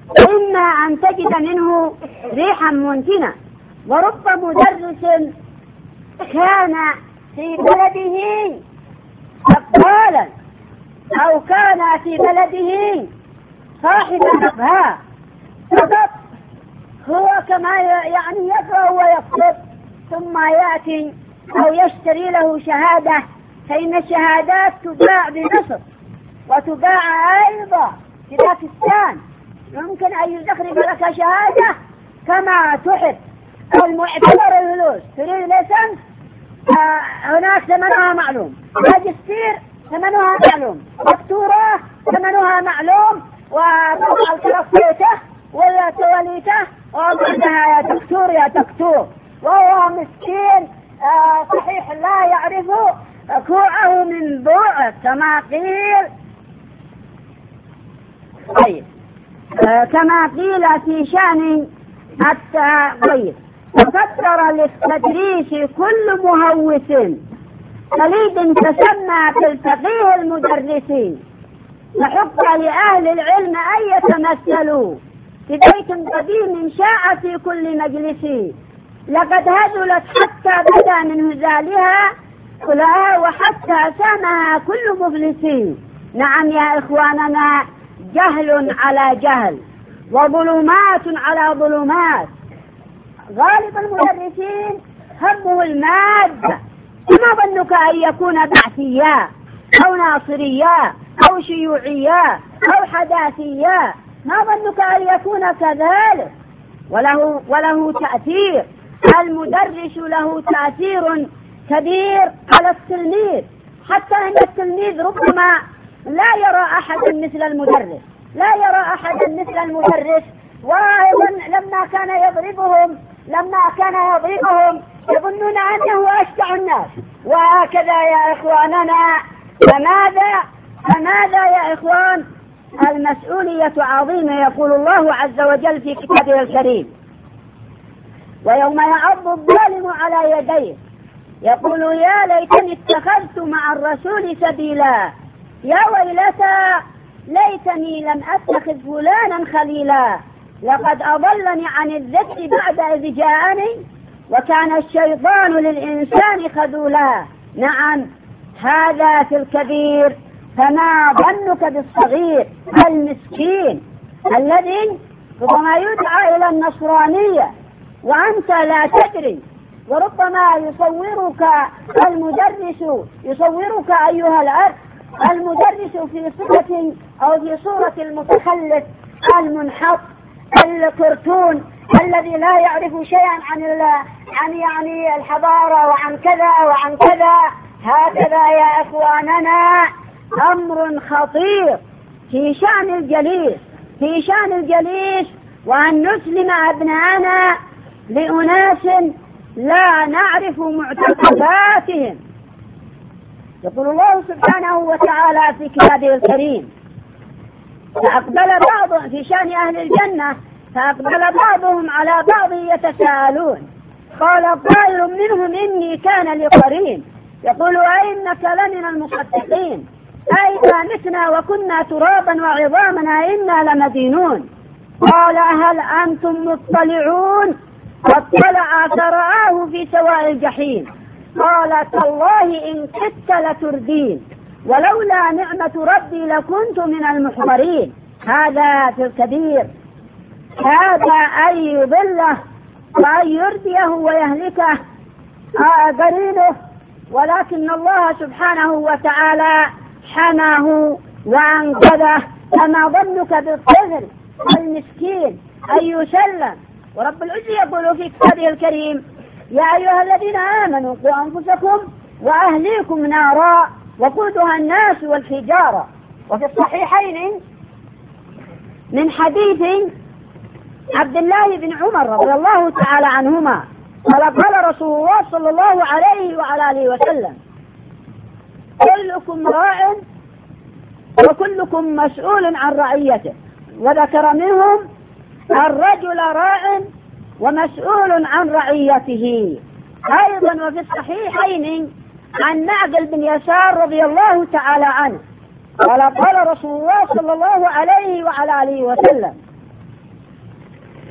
وإما أن تجد منه ريحا منتنة. ورب مدرس كان في بلده بقالا أو كان في بلده صاحب مقهى فقط، هو كما يعني يقرأ ويكتب ثم يأتي أو يشتري له شهادة، فإن الشهادات تباع بمصر وتباع أيضا في باكستان، يمكن أن يزخرف لك شهادة كما تحب. المعتبر الفلوس، تريد ليسنس هناك ثمنها معلوم، ماجستير ثمنها معلوم، دكتوراه ثمنها معلوم، والكلاسيته ولا تواليته وبعدها يا دكتور يا دكتور، وهو مسكين صحيح لا يعرف كوعه من بوعه كما قيل. طيب كما قيل في شأن التغيير، وقدر للتدريس كل مهوس خليد تسمى بالفقيه المدرسين، وحق لأهل العلم أن يتمثلوا في بيت قديم شاع في كل مجلس، لقد هزلت حتى بدا من هزالها كلها وحتى سامها كل مفلس. نعم يا إخواننا، جهل على جهل وظلمات على ظلمات. غالب المدرسين همه المادة، فما ظنك أن يكون بعثيا أو ناصريا أو شيوعيا أو حداثيا؟ ما ظنك أن يكون كذلك؟ وله تأثير. المدرس له تأثير كبير على التلميذ، حتى أن التلميذ ربما لا يرى أحدا مثل المدرس، لا يرى أحدا مثل المدرس. وأيضا لما كان يضربهم يظنون أنه أشجع الناس. وهكذا يا إخواننا، فماذا يا إخوان؟ المسؤولية عظيمة. يقول الله عز وجل في كتابه الكريم: ويوم يعض الظالم على يديه يقول يا ليتني اتخذت مع الرسول سبيلا، يا ويلتى ليتني لم أتخذ فلانا خليلا، لقد أضلني عن الذكر بعد إذ جاءني وكان الشيطان للإنسان خذولا. نعم، هذا في الكبير، فما ظنك بالصغير المسكين الذي ربما يدعى إلى النصرانية وأنت لا تدري، وربما يصورك المدرس، يصورك أيها الأخ المدرس في صورة أو في صورة المتخلف المنحط الكرتون الذي لا يعرف شيئا عن يعني الحضارة وعن كذا وعن كذا. هكذا يا إخواننا أمر خطير في شأن الجليس، وأن نسلم أبناءنا لأناس لا نعرف معتقداتهم. يقول الله سبحانه وتعالى في كتابه الكريم: فأقبل بعض في شأن أهل الجنة، فأقبل بعضهم على بعض يتساءلون، قال قائل منهم إني كان لي قرين يقول أئنك لمن المصدقين أئذا متنا وكنا ترابا وعظاما أئنا لمدينون. قال هل أنتم مطلعون؟ فاطلع فرآه في سواء الجحيم قال تالله إن كدت لتردين ولولا نعمة ربي لكنت من المحضرين. هذا في الكبير، هذا أن يضله وأن يرديه ويهلكه قرينه، ولكن الله سبحانه وتعالى حماه وأنقذه. فما ظنك بالطفل المسكين أن يسلم؟ ورب العزة يقول في كتابه الكريم: يا أيها الذين آمنوا قوا أنفسكم وأهليكم نارا وقودها الناس والحجارة. وفي الصحيحين من حديث عبد الله بن عمر رضي الله تعالى عنهما قال رسول الله صلى الله عليه وعلى آله وسلم: كلكم راع وكلكم مسؤول عن رعيته. وذكر منهم الرجل راع ومسؤول عن رعيته. أيضا وفي الصحيحين عن معقل بن يسار رضي الله تعالى عنه قال رسول الله صلى الله عليه وعلى آله وسلم: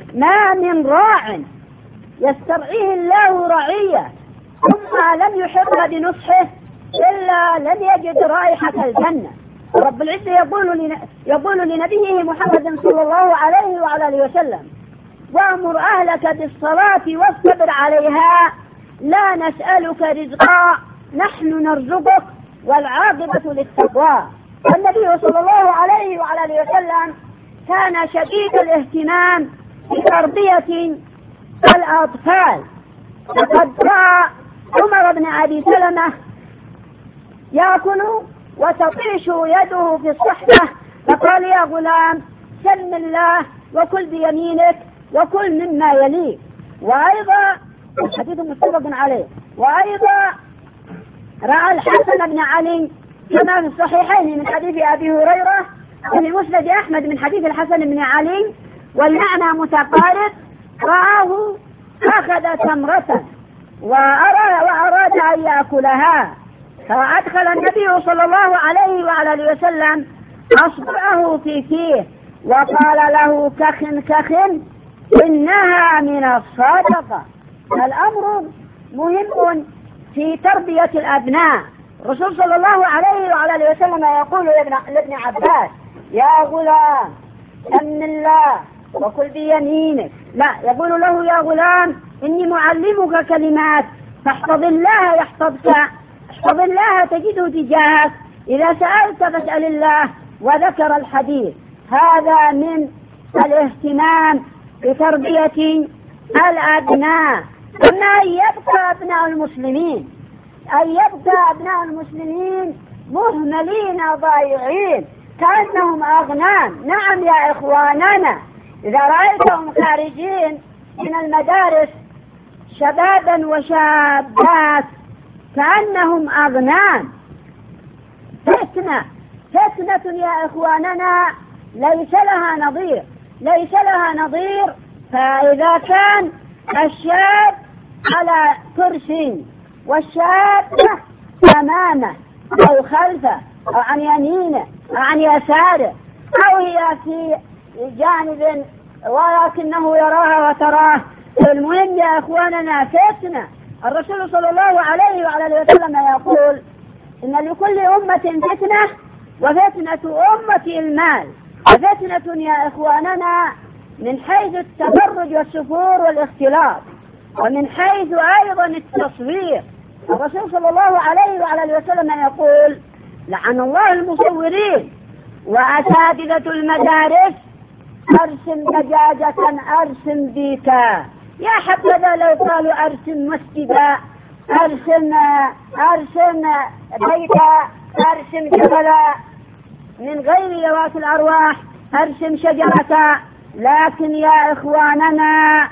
ما من راع يسترعيه الله رعية ثم لم يحق بنصحه إلا لم يجد رائحة الجنة. رب العزة يقول لنبيه محمد صلى الله عليه وعلى آله وسلم: وأمر أهلك بالصلاة واصطبر عليها لا نسألك رزقا نحن نرزقك والعاقبة للتقوى. النبي صلى الله عليه وعلى آله وسلم كان شديد الاهتمام بتربية الأطفال. وقد رأى عمر بن أبي سلمة يأكل وتطيش يده في الصحبة فقال: يا غلام سم الله وكل بيمينك وكل مما يليك. وأيضا حديث متفق عليه. وأيضا رأى الحسن بن علي كما في الصحيحين من حديث أبي هريرة وفي مسند أحمد من حديث الحسن بن علي والمعنى متقارب. رآه أخذ تمرة وأراد أن يأكلها فأدخل النبي صلى الله عليه وعلى آله وسلم أصبعه في فيه وقال له: كخ كخ إنها من الصدقة. الأمر مهم في تربية الأبناء. الرسول صلى الله عليه وعلى آله وسلم يقول لابن عباس: يا غلام سم الله وكل بيمينك. لا، يقول له: يا غلام إني معلمك كلمات فاحفظ الله يحفظك، احفظ الله تجده تجاهك، إذا سألت فاسأل الله. وذكر الحديث. هذا من الاهتمام بتربية الأبناء. أما أن يبقى أبناء المسلمين مهملين ضائعين كأنهم أغنام. نعم يا إخواننا، إذا رأيتهم خارجين من المدارس شبابا وشابات كأنهم أغنام. فتنة يا إخواننا ليس لها نظير. فإذا كان الشاب على كرسي والشابة أمامه أو خلفه أو عن يمينه أو عن يساره أو هي في جانب ولكنه يراها وتراه، المهم يا إخواننا فتنة. الرسول صلى الله عليه وعلى آله وسلم يقول: إن لكل أمة فتنة وفتنة أمة المال. وفتنة يا إخواننا من حيث التبرج والسفور والاختلاط، ومن حيث أيضا التصوير. الرسول صلى الله عليه وعلى آله وسلم يقول: لعن الله المصورين وأساتذة المدارس. أرسم دجاجة أرسم بيتا. يا حبذا لو قالوا أرسم مسجدا، أرسم بيتا، أرسم جبلا، من غير ذوات الأرواح أرسم شجرة. لكن يا إخواننا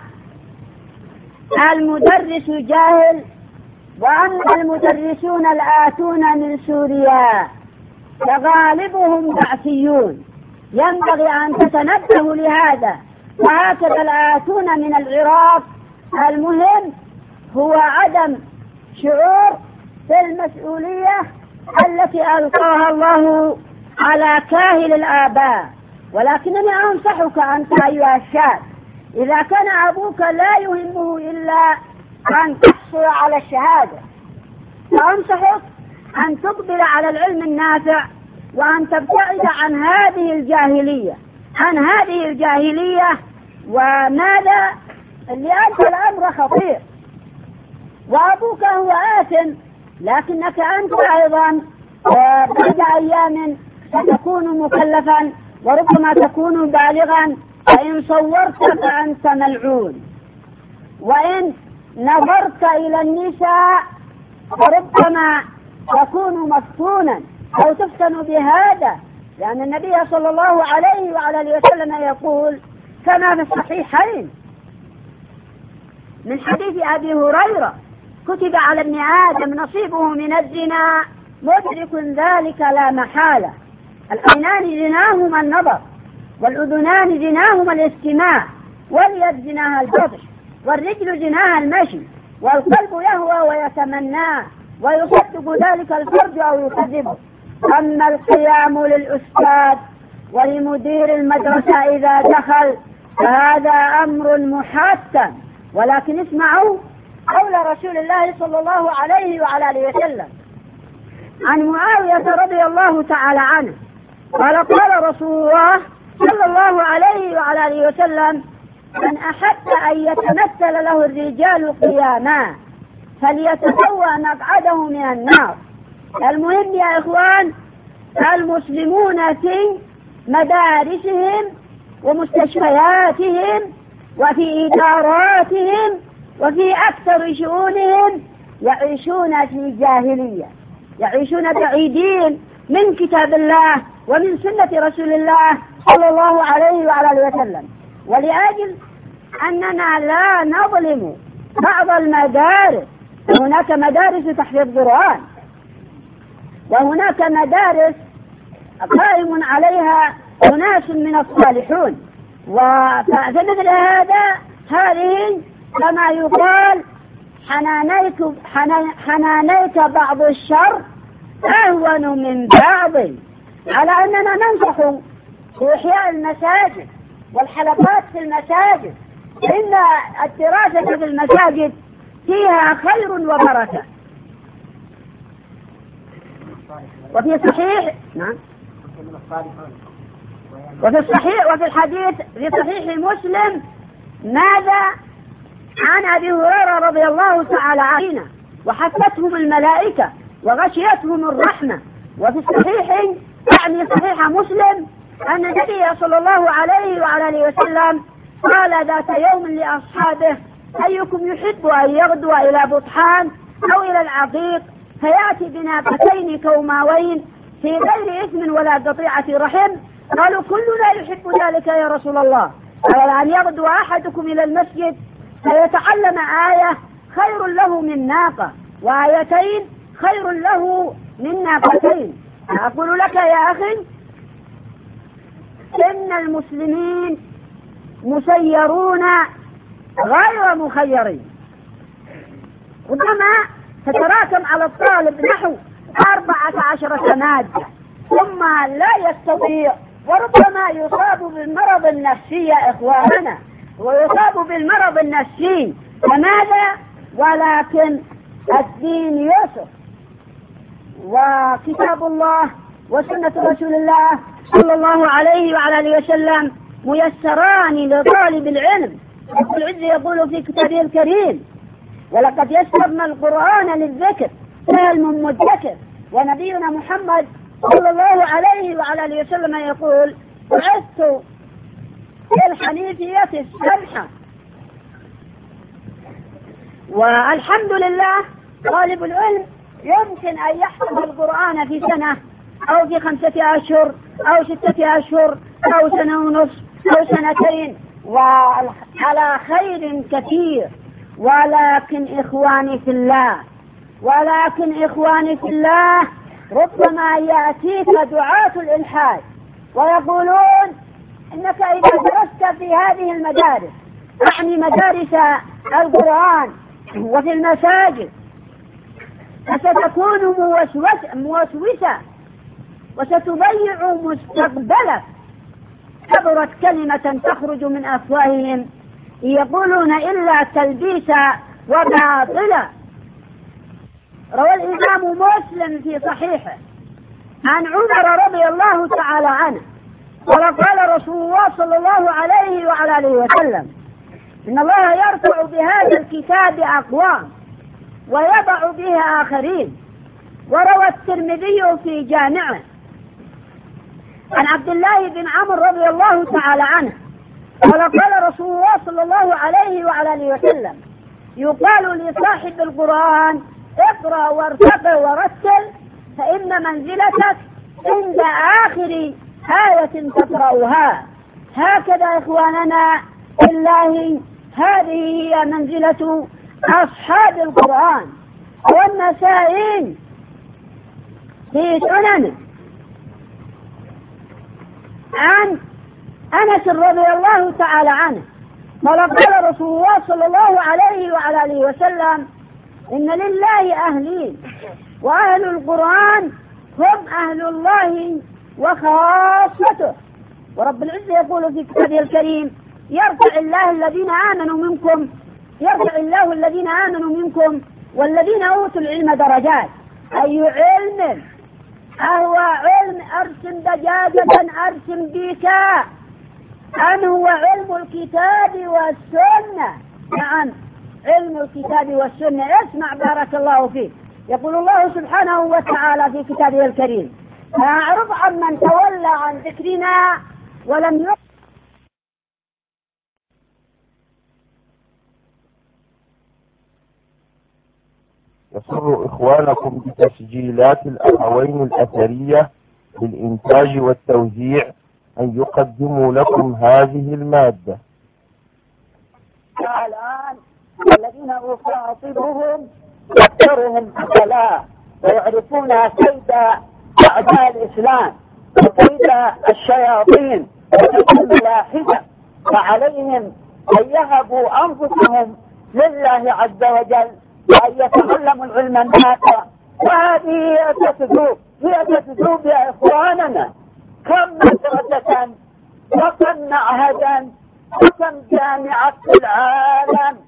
المدرس جاهل، وأما المدرسون الآتون من سوريا فغالبهم بعثيون. ينبغي أن تتنبهوا لهذا. وهكذا الآتون من العراق. المهم هو عدم شعور بالمسؤولية التي ألقاها الله على كاهل الآباء. ولكنني أنصحك أنت أيها الشاب، إذا كان أبوك لا يهمه إلا أن تحصل على الشهادة، فأنصحك أن تقبل على العلم النافع وأن تبتعد عن هذه الجاهلية. وماذا؟ لأن الأمر خطير، وأبوك هو آثم، لكنك أنت أيضا بعد أيام ستكون مكلفا وربما تكون بالغا. فإن صورت فأنت ملعون، وإن نظرت إلى النساء فربما تكون مفتونا أو تفتن بهذا، لأن النبي صلى الله عليه وعلى آله وسلم يقول كما في الصحيحين من حديث أبي هريرة: كتب على ابن آدم نصيبه من الزنا مدرك ذلك لا محالة. العينان زناهما النظر، والأذنان زناهما الاستماع، واليد زناها البطش، والرجل زناها المشي، والقلب يهوى ويتمناه، ويصدق ذلك الفرج أو يكذبه. أما القيام للأستاذ ولمدير المدرسة إذا دخل فهذا أمر محتم. ولكن اسمعوا قول رسول الله صلى الله عليه وعلى آله وسلم عن معاوية رضي الله تعالى عنه قال قال رسول الله صلى الله عليه وعلى آله وسلم من أحب أن يتمثل له الرجال قياما فليتبوأ مقعده من النار. المهم يا إخوان، المسلمون في مدارسهم ومستشفياتهم وفي إداراتهم وفي أكثر شؤونهم يعيشون في جاهلية، يعيشون بعيدين من كتاب الله ومن سنة رسول الله صلى الله عليه وعلى آله وسلم. ولأجل أننا لا نظلم بعض المدارس، هناك مدارس تحفيظ قرآن وهناك مدارس قائم عليها أناس من الصالحون، فمثل هذه كما يقال حنانيك بعض الشر أهون من بعض، على أننا ننصح في إحياء المساجد والحلقات في المساجد، إن الدراسة في المساجد فيها خير وبركة. وفي صحيح وفي الصحيح وفي الحديث في صحيح مسلم ماذا عن أبي هريرة رضي الله تعالى عنه وحفتهم الملائكة وغشيتهم الرحمة. وفي الصحيح يعني صحيح مسلم أن النبي صلى الله عليه وعلى آله وسلم قال ذات يوم لأصحابه أيكم يحب أن يغدو إلى بطحان أو إلى العقيق فيأتي بناقتين كوماوين في غير إثم ولا قطيعة رحم؟ قالوا كلنا يحب ذلك يا رسول الله. قال أن يغدو أحدكم إلى المسجد فيتعلم آية خير له من ناقة وآيتين خير له من ناقتين. أقول لك يا أخي إن المسلمين مسيرون غير مخيرين، ربما تتراكم على الطالب نحو 14 مادة ثم لا يستطيع، وربما يصاب بالمرض النفسي يا إخواننا، ويصاب بالمرض النفسي. فماذا؟ ولكن الدين يسر، وكتاب الله وسنة رسول الله صلى الله عليه وعلى آله وسلم ميسران لطالب العلم. رب العزة يقول في كتابه الكريم ولقد يسرنا القرآن للذكر فهل من مدكر. ونبينا محمد صلى الله عليه وعلى آله وسلم يقول بعثت بالحنيفية السمحة. والحمد لله طالب العلم يمكن أن يحفظ القرآن في سنة أو في 5 أشهر أو 6 أشهر أو 1.5 سنة أو 2 سنين وعلى خير كثير. ولكن إخواني في الله ربما يأتيك دعاة الإلحاد ويقولون إنك إذا درست في هذه المدارس، يعني مدارس القرآن وفي المساجد، فستكون موسوسة وستضيع مستقبلك. كبرت كلمة تخرج من أفواههم يقولون إلا تلبيسا وباطلا. روى الإمام مسلم في صحيحه عن عمر رضي الله تعالى عنه قال رسول الله صلى الله عليه وعلى آله وسلم إن الله يرفع بهذا الكتاب أقوام ويضع به آخرين. وروى الترمذي في جامعه عن عبد الله بن عمرو رضي الله تعالى عنه قال رسول الله صلى الله عليه وعلى آله وسلم يقال لصاحب القرآن اقرأ وارتقي ورتل فإن منزلتك عند آخر آية تقرأها. هكذا إخواننا بالله هذه هي منزلة أصحاب القرآن. والنسائي في سننه عن أنس رضي الله تعالى عنه قال رسول الله صلى الله عليه وعلى آله وسلم إن لله أهلين وأهل القرآن هم أهل الله وخاصته. ورب العزة يقول في كتابه الكريم يرفع الله الذين آمنوا منكم والذين أوتوا العلم درجات. أي علم؟ أهو علم أرسم دجاجة أرسم بيكا، أم هو علم الكتاب والسنة؟ نعم، علم الكتاب والسنة. اسمع بارك الله فيك، يقول الله سبحانه وتعالى في كتابه الكريم: فأعرض عمن تولى عن ذكرنا ولم يؤمن. يسر إخوانكم بتسجيلات الأخوين الأثرية للإنتاج والتوزيع أن يقدموا لكم هذه المادة. الآن الذين أخاطبهم أكثرهم عقلاء ويعرفون كيد أعداء الإسلام وكيد الشياطين وكيد الملاحدة، فعليهم أن يهبوا أنفسهم لله عز وجل وأن يتعلموا العلم النافع. وهذه هي تذوب يا إخواننا. كم مدرسة وكم معهدا وكم جامعة في العالم،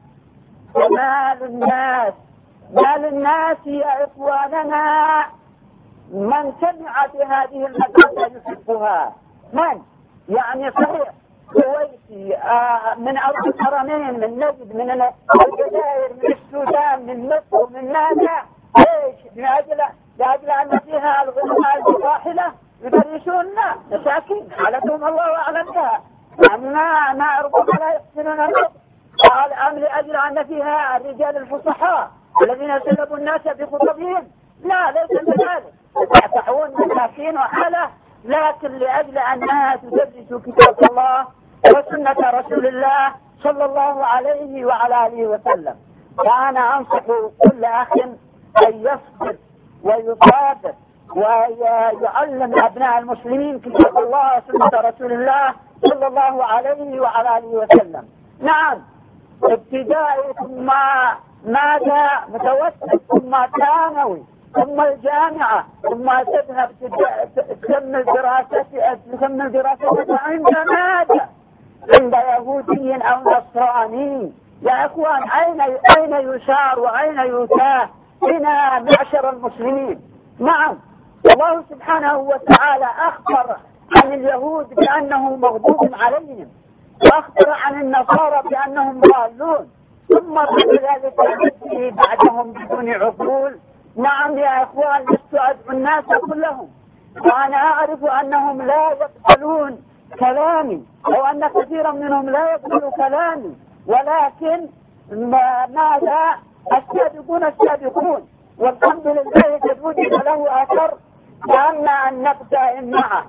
مال الناس يا إخواننا. من سمع بهذه المدرسة يحبها؟ من؟ يعني صحيح كويتي، من أرض الحرمين، من نجد، من الجزائر، من السودان، من مصر، من ماذا؟ ليش؟ لأجل أن فيها الغناء الفاحلة يدرسون مساكين حالتهم الله أعلم بها، ما ربما لا يحسنون الرب. أم لأجل أن فيها الرجال الفصحاء الذين سلبوا الناس بخطبهم؟ لا، ليس كذلك. يفتحون مساكين وحالة، لكن لأجل أنها تدرس كتاب الله وسنة رسول الله صلى الله عليه وعلى آله وسلم. فأنا أنصح كل أخ أن يصبر ويصابر ويعلم أبناء المسلمين كتاب الله وسنة رسول الله صلى الله عليه وعلى آله وسلم. نعم، ابتدائي ثم ماذا متوسط ثم ثانوي ثم الجامعة ثم تذهب تكمل دراستك عند ماذا؟ عند يهودي أو نصراني. يا إخوان، أين يشار وأين يتاه بنا معشر المسلمين؟ نعم، الله سبحانه وتعالى أخبر عن اليهود بأنه مغضوب عليهم، وأخبر عن النصارى بأنهم ضالون، ثم بعد ذلك يأتي بعدهم بدون عقول. نعم يا إخوان، لست أدعو الناس كلهم، وأنا أعرف أنهم لا يقبلون كلامي، أو أن كثيرا منهم لا يقبلوا كلامي، ولكن ماذا؟ السابقون، والحمد لله قد وجد له أثر. فأما أن نبدأ معه،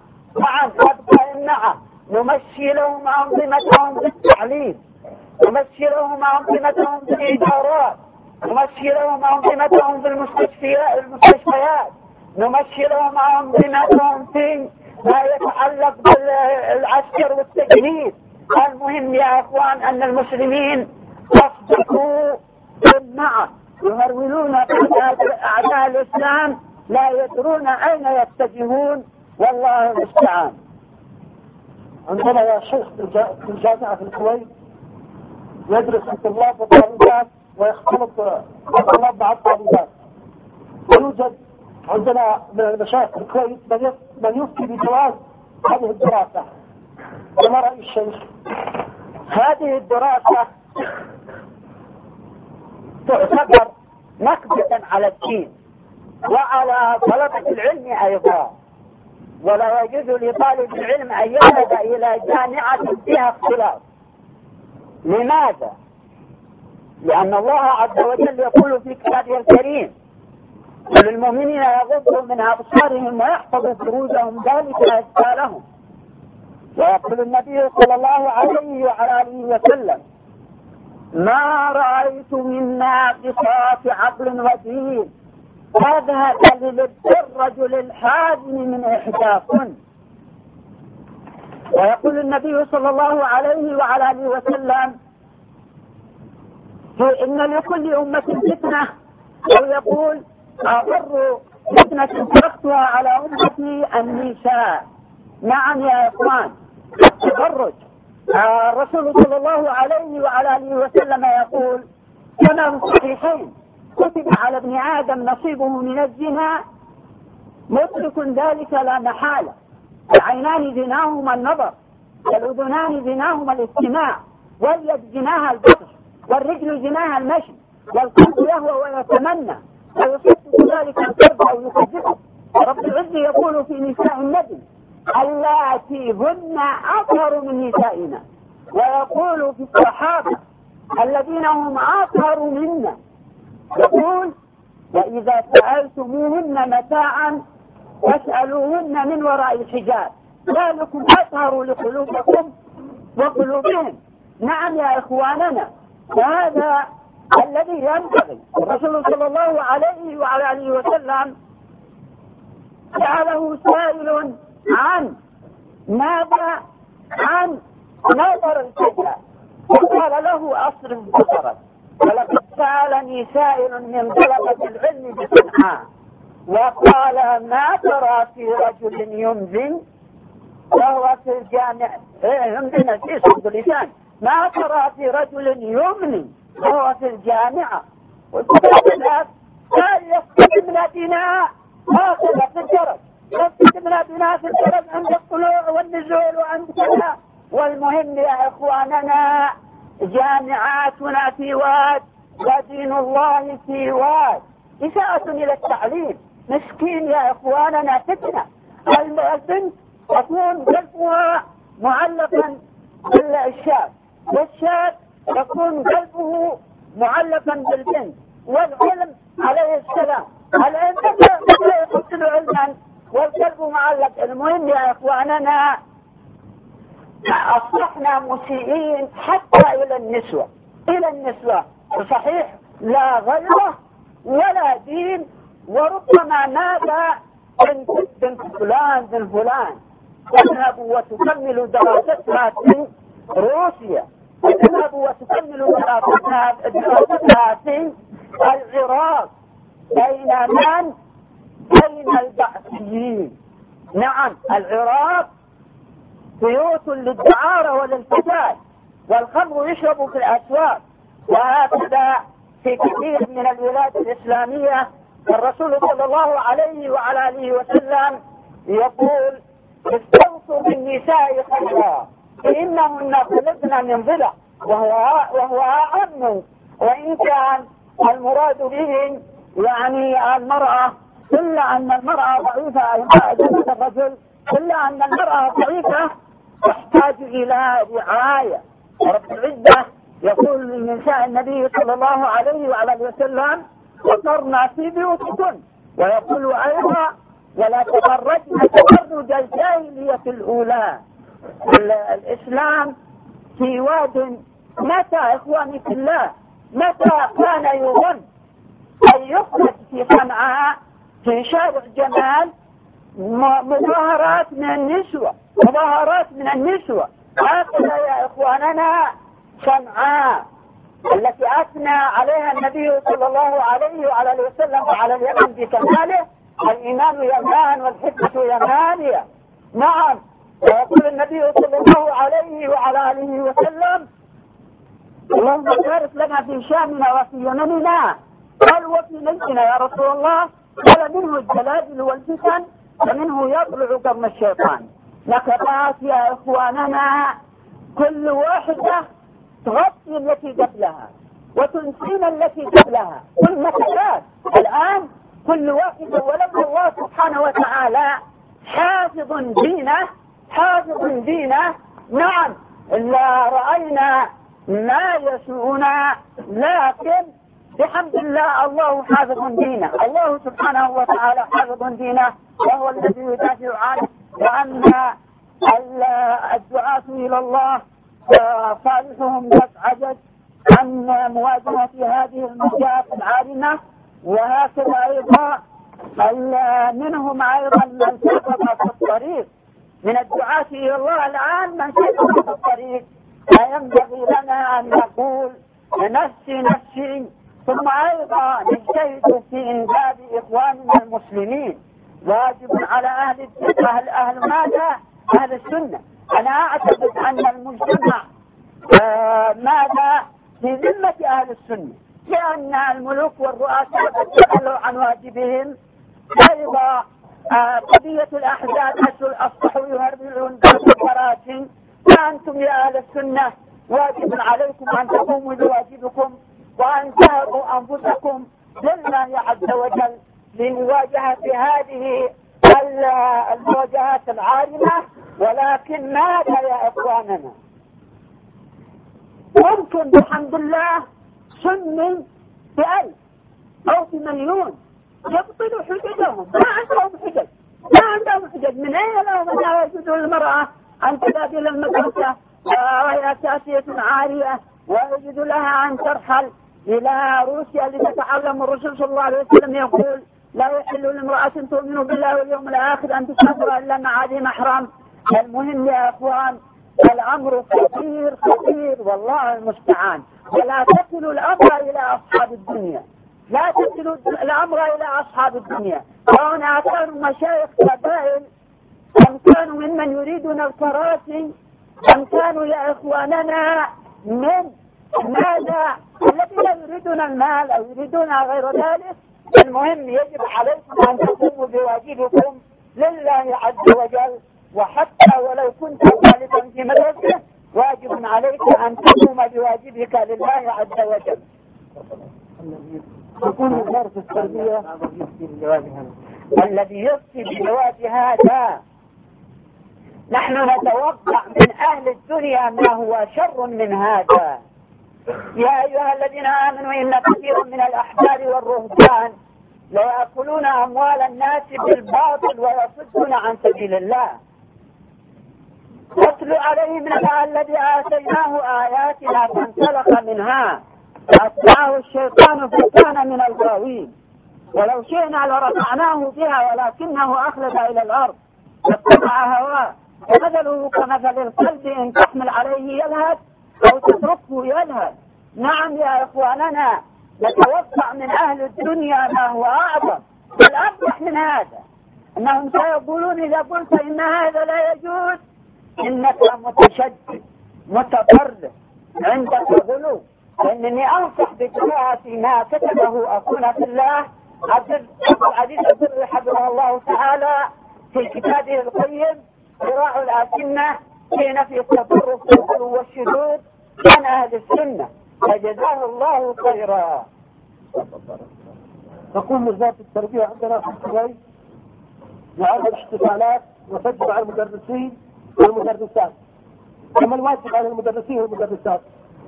نمشي لهم أنظمتهم بالتعليم، نمشي لهم أنظمتهم بالإدارات، نمشي لهم أنظمتهم بالمستشفيات، نمشي لهم أنظمتهم في ما يتعلق بالعسكر والتجهيز. المهم يا أخوان أن المسلمين أصبحوا بالنعم يهرولون أعداء الإسلام، لا يدرون أين يتجهون، والله المستعان. عندنا يا شيخ في الجامعة في الكويت يدرس الطلاب والطالبات ويختلط الطلاب مع الطالبات. ويوجد عندنا من المشايخ في الكويت من يفتي بجواز هذه الدراسة. وما رأي الشيخ؟ هذه الدراسة تعتبر نكبة على الدين وعلى طلبة العلم أيضا، ولا يجوز لطالب العلم أن يذهب إلى جامعة فيها اختلاف. لماذا؟ لأن الله عز وجل يقول في كتابه الكريم: وللمؤمنين يغضوا من أبصارهم ويحفظوا فروجهم ذلك أزكى لهم. ويقول النبي صلى الله عليه وعلى آله وسلم: ما رأيت من ناقصات عقل ودين أذهب للرجل الحازم من إحداكن. ويقول النبي صلى الله عليه وعلى آله وسلم: إن لكل أمة فتنة، أو يقول: أضر فتنة تركتها على أمتي النساء. نعم يا إخوان، التبرج الرسول صلى الله عليه وعلى آله وسلم يقول كما في الصحيحين: كتب على ابن آدم نصيبه من الزنا مدرك ذلك لا محالة. العينان زناهما النظر، والأذنان زناهما الاستماع، واليد زناها البطش، والرجل زناها المشي، والقلب يهوى ويتمنى ويصدق ذلك القلب أو يكذبه. رب العزة يقول في نساء النبي: اللاتي هن أطهر من نسائنا. ويقول في الصحابة الذين هم أطهر منا، يقول: وإذا سألتموهن متاعا فاسألوهن من وراء الحجاب ذلكم أطهر لقلوبكم وقلوبهم. نعم يا إخواننا، وهذا الذي ينبغي. الرسول صلى الله عليه وعلى آله وسلم سأله سائل عن ماذا؟ عن نظر الفتى، وقال له: أصرف بصرك. ولقد سألني سائل من طلبة العلم بصنعاء وقال: ما ترى في رجل يمزن وهو في الجامع يمزن في صدق اللسان، ما ترى في رجل يمني وهو في الجامعة قال: يستخدمنا بناء هكذا في الدرج، يستخدمنا بناء في الدرج عند الطلوع والنزول وعند كذا. والمهم يا إخواننا جامعاتنا في واد ودين الله في واد. إساءة إلى التعليم، مسكين يا إخواننا فتنة. البنت تكون قلبها معلقا بالشاب، والشاب يكون قلبه معلقا بالبنت. والعلم عليه السلام، العلم لا يحصل علما والقلب معلق. المهم يا إخواننا أصبحنا مسيئين حتى إلى النسوة، إلى النسوة. صحيح لا غيره ولا دين، وربما ماذا بنت فلان بن فلان تذهب وتكمل دراستها في روسيا، تذهب وتكمل دراستها في العراق. بين من؟ بين البعثيين. نعم، العراق بيوت للدعارة وللفساد، والخمر يشرب في الأسواق. وهكذا في كثير من الولايات الإسلامية. الرسول صلى الله عليه وعلى آله وسلم يقول: استوصوا بالنساء خيرا فإنهن خلقن من ضلع. وهو أعم، وإن كان المراد به يعني المرأة، إلا أن المرأة ضعيفة جنة الرجل، إلا أن المرأة ضعيفة تحتاج إلى رعاية. رب العزة يقول للنساء النبي صلى الله عليه وعلى آله وسلم: وقرنا في بيوتكن. ويقول أيضا: ولا تبرجن تبرج الجاهلية الأولى. الإسلام في واد. متى إخواني في الله، متى كان يظن أن يخرج في صنعاء في شارع جمال مظاهرات من النسوة، مظاهرات من النسوة؟ هكذا يا إخواننا صنعاء التي أثنى عليها النبي صلى الله عليه وعلى آله وسلم وعلى اليمن بكماله: الإيمان يمان والحكمة يمانية. نعم، ويقول النبي صلى الله عليه وعلى آله وسلم: اللهم بارك لنا في شامنا وفي يمننا. قال: وفي نجدنا يا رسول الله؟ قال: منه الجلادل والفتن ومنه يطلع قرن الشيطان. نكبات يا إخواننا، كل واحدة تغطي التي قبلها وتنسين التي قبلها، كل نكبات. الآن كل واحدة، ولما الله سبحانه وتعالى حافظ دينه، حافظ دينه. نعم، لا رأينا ما يسوءنا، لكن بحمد الله الله حافظ دينه، الله سبحانه وتعالى حافظ دينه، وهو الذي يدافع عنه. وأما الدعاة إلى الله صالحهم يسعدت عن مواجهة هذه المجال العارمة. وهكذا أيضا منهم أيضا من سقط في الطريق من الدعاة إلى الله. الآن من سقط في الطريق، فينبغي لنا أن نقول: نفسي نفسي. ثم أيضا نجتهد في إنجاب إخواننا المسلمين. واجب على أهل ماذا؟ أهل السنة أنا أعتقد أن المجتمع ماذا في ذمة أهل السنة، لأن الملوك والرؤساء تخلوا عن واجبهم. أيضا قضية الأحزاب أصبحوا يهربون بالكراسي، فأنتم يا أهل السنة واجب عليكم أن تقوموا بواجبكم وأن تهبوا أنفسكم لله عز وجل لمواجهة هذه المواجهات العارمة. ولكن ماذا يا إخواننا؟ ممكن بحمد الله سني ب1000 أو ب1,000,000 يبطلوا حججهم، ما عندهم حجج. من أين لهم أن يجدوا المرأة أن تذهب إلى المدرسة وهي أساسية عارية، ويجد لها أن ترحل إلى روسيا لتتعلم؟ الرسول صلى الله عليه وسلم يقول لا يحل لامرأة تؤمن بالله واليوم الآخر أن تسافر إلا مع ذي محرم. المهم يا أخوان الأمر خطير والله المستعان. ولا تكلوا الأمر إلى أصحاب الدنيا، لا تكلوا الأمر إلى أصحاب الدنيا. وهنا كانوا مشايخ قبائل، أم كانوا ممن يريدون الكراسي، أم كانوا يا إخواننا من ماذا الذين يريدون المال أو يريدون غير ذلك. المهم يجب عليكم أن تقوموا بواجبكم لله عز وجل، وحتى ولو كنت طالبا في مدرسة واجب عليك أن تقوم بواجبك لله عز وجل. يكون وزارة التربية الذي يفتي بجواز هذا. نحن نتوقع من أهل الدنيا ما هو شر من هذا. يا أيها الذين آمنوا إن كثيرا من الأحبار والرهبان ليأكلون أموال الناس بالباطل ويصدون عن سبيل الله. واتل عليهم نبأ الذي آتيناه آياتنا فانسلخ منها فأتبعه الشيطان فكان من الغاوين. ولو شئنا لرفعناه بها ولكنه أخلد إلى الأرض واتبع هواه فمثله كمثل الكلب إن تحمل عليه يلهث أو تتركه يلهث. نعم يا إخواننا نتوقع من أهل الدنيا ما هو أعظم بل أقبح من هذا، أنهم سيقولون إذا قلت إن هذا لا يجوز إنك متشدد متطرف عندك غلو. فإنني أنصح بقراءة ما كتبه أخونا في الله عبد العزيز البري حفظه الله تعالى في كتابه القيم صراع الأسنة في نفي التطرف والغلو والشذوذ عن أهل السنة، فجزاه الله خيرا. تقوم وزارة التربية عندنا في الكويت بعمل احتفالات وتجمع المدرسين والمدرسات. كما الواجب على المدرسين والمدرسات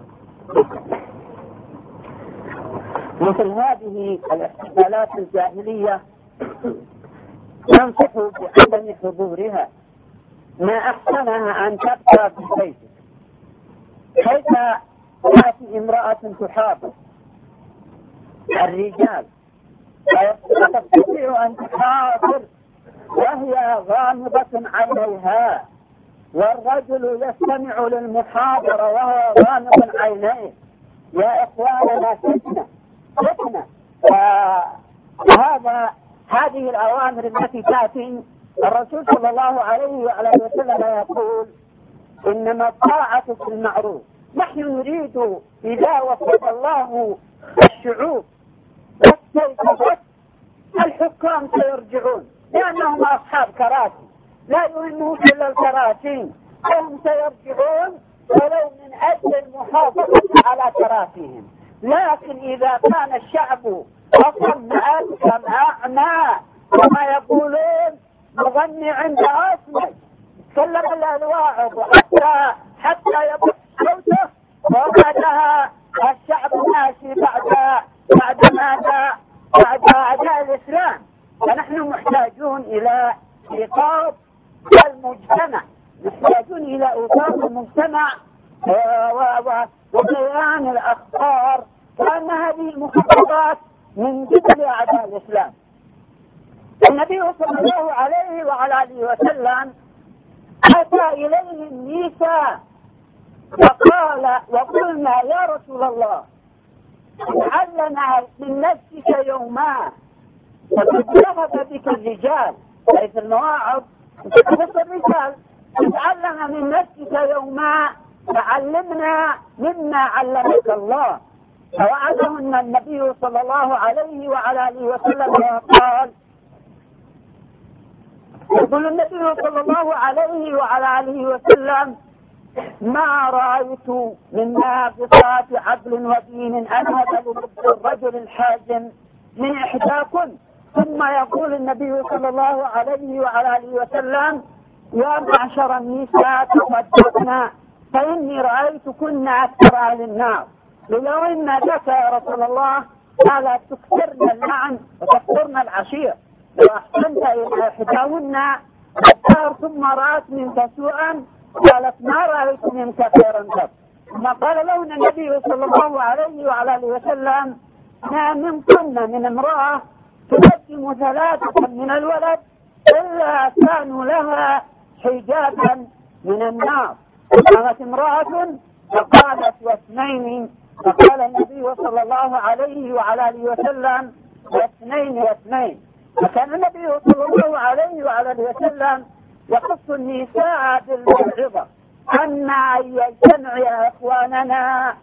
مثل هذه الاحتفالات الجاهلية ننصح بعدم حضورها. ما أحسنها أن تبقى في بيتك. كيف تأتي امرأة تحاضر الرجال تستطيع أن تحاضر وهي غامضة عينيها، والرجل يستمع للمحاضرة وهو غامض عينيه؟ يا إخواننا فتنة. هذه الأوامر التي تأتي الرسول صلى الله عليه وعلى وسلم يقول إنما الطاعة في المعروف. نحن نريد إذا وفق الله الشعوب والسيطرة الحكام سيرجعون لأنهم أصحاب كراسي لا يهمهم إلا الكراسي، هم سيرجعون ولو من أجل المحافظة على كراسيهم. لكن إذا كان الشعب أصم أبكم أعمى كما يقولون مغني عند أسمج تكلم الواعظ حتى يبقى صوته وبعدها الشعب ماشي بعد ماذا؟ بعد أعداء الإسلام. فنحن محتاجون إلى إيقاظ المجتمع، محتاجون إلى إيقاظ المجتمع وبيان الأخبار كأن هذه المخططات من قبل أعداء الإسلام. النبي صلى الله عليه وعلى آله وسلم أتى إليه النساء وقال وقلنا يا رسول الله علنا من نفسك يوما فقد ذهب بك الرجال، أي في المواعظ تخص الرجال تعلم من نفسك يوما تعلمنا مما علمك الله. فوعدهن النبي صلى الله عليه وعلى آله وسلم وقال: يقول النبي صلى الله عليه وعلى آله وسلم: ما رأيت من ناقصات عقل ودين أنهب للب الرجل الحازم من إحداكن. ثم يقول النبي صلى الله عليه وعلى آله وسلم: يا معشر النساء تصدقنا فإني رأيتكن أكثر أهل النار. لو إن لك يا رسول الله قال: تكثرن اللعن وتكثرن العشير. لو أحسنت إلى إحداهن الدار ثم رأت منك سوءا قالت: ما رأيت منك خيرا قط. ثم قال لهن النبي صلى الله عليه وعلى آله وسلم: ما منكن من امرأة تقدم 3 من الولد إلا كانوا لها حجابا من النار. قالت امرأة فقالت: 2. فقال النبي صلى الله عليه وعلى آله وسلم: 2. فكان النبي صلى الله عليه وعلى آله وسلم يخص النساء بالموعظة أن يجتمع يا إخواننا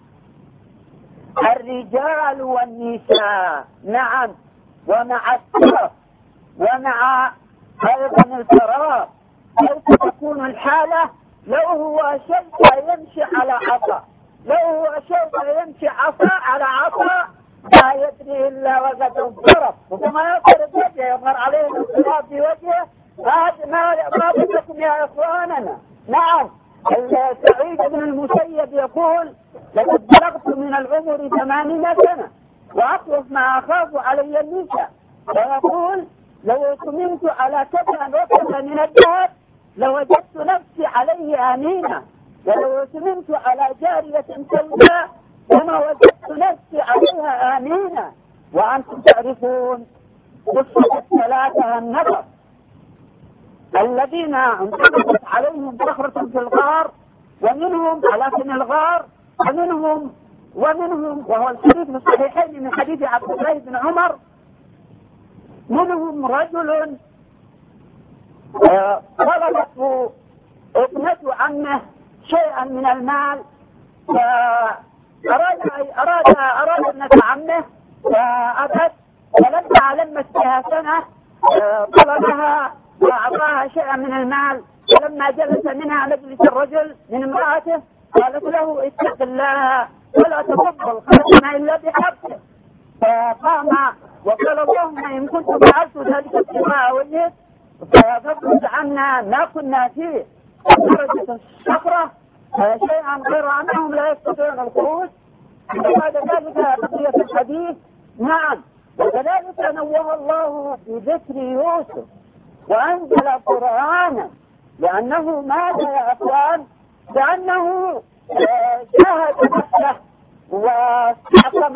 الرجال والنساء نعم، ومع الترف ومع أيضا الفراغ، كيف تكون الحالة لو هو شيء يمشي على عصا، لو هو شيء يمشي عصا على عصا لا يدري إلا وقد الضرب، وكما يضرب وجهه يظهر عليه الانقلاب في وجهه. هذا ما بدكم يا إخواننا. نعم، سعيد بن المسيب يقول: لقد بلغت من العمر 80 سنة وأخوف ما أخاف علي النساء. ويقول: لو سمنت على كذا وكذا من الذهب لوجدت نفسي عليه أمينة، ولو سمنت على جارية سوداء لما وجدت نفسي عليها آمينة. وأنتم تعرفون قصة 3 النفر الذين انطبقت عليهم صخرة في الغار، ومنهم على سن الغار، ومنهم وهو الحديث في الصحيحين من حديث عبد الله بن عمر، منهم رجل طلبته ابنة عمه شيئا من المال، أراد ابنة عمه فأبت، فلما لمت بها سنة طلبها وأعطاها شيئا من المال. فلما جلس منها مجلس الرجل من امرأته قالت له: اتق الله ولا تفضل خلقنا إلا بحقه. فقام وقال: اللهم إن كنت فعلت ذلك ابتغاء وجهك فاخرج عنا ما كنا فيه. فخرجت الصخرة شيئا غير أنهم لا يستطيعون الخروج. وبعد ذلك بقية الحديث. نعم، وكذلك نوه الله بذكر يوسف وأنزل قرآنا، لأنه ماذا يا أخوان؟ لأنه شاهد نفسه واستعصم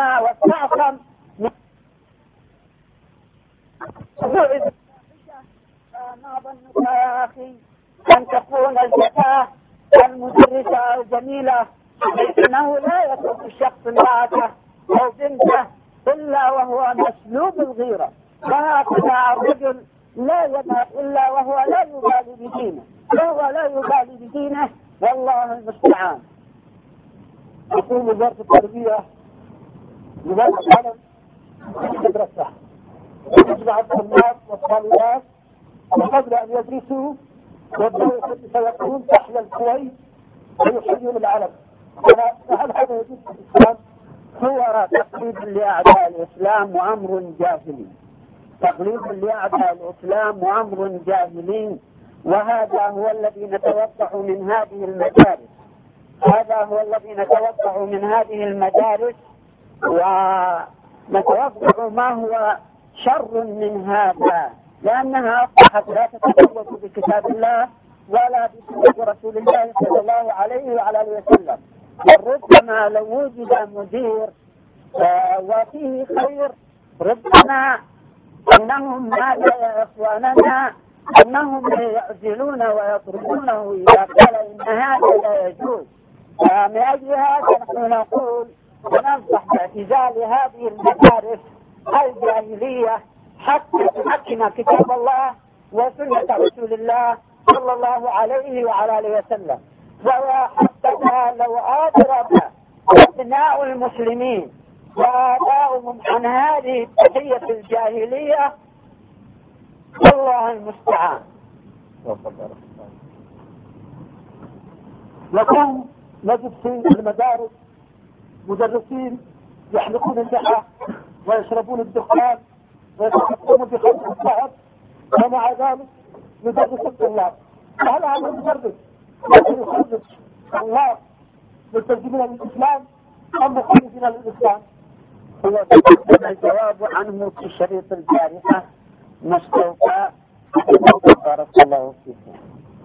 ما ظنك يا أخي أن تكون الفتاة المدرسة الجميلة إنه لا يترك الشخص امرأته أو بنته إلا وهو مسلوب الغيرة، وهكذا الرجل لا يذهب إلا وهو لا يبالي بدينه، والله المستعان. يقول وزارة التربية وزارة العلم المدرسة تجمع الطلاب والطالبات وقبل أن يدرسوا يبدأوا سيكون تحيا الكويت ويحيون العلم. فهل هذا يجوز في الإسلام؟ هو تقليد لأعداء الإسلام وأمر جاهلي، تقليد لأعداء الإسلام وأمر جاهلي، وهذا هو الذي نتوقع من هذه المدارس، ونتوقع ما هو شر من هذا، لأنها أصبحت لا تتفوت بكتاب الله ولا بسنة رسول الله صلى الله عليه وعلى آله وسلم. وربما لو وجد مدير وفيه خير ربما أنهم ماذا يا إخواننا أنهم يعزلون ويطردونه إذا قال إن هذا لا يجوز. فمن أجل هذا نحن نقول وننصح باعتزال هذه المدارس الجاهلية حتى تحكم كتاب الله وسنة رسول الله صلى الله عليه وعلى آله وسلم. ويا حبذا لو أدرك أبناء المسلمين وآباؤهم عن هذه التحية الجاهلية، والله المستعان. يكون نجد في المدارس مدرسين يحلقون اللحى ويشربون الدخان ويتحكمون بخلق الذهب، ومع ذلك يدرس الطلاب. هل هذا المدرس يخرج الله ملتزمين للإسلام أم مخالفين للإسلام؟ هو تقدم الجواب عنه في الشريط البارحة مستوفى. بارك الله فيكم.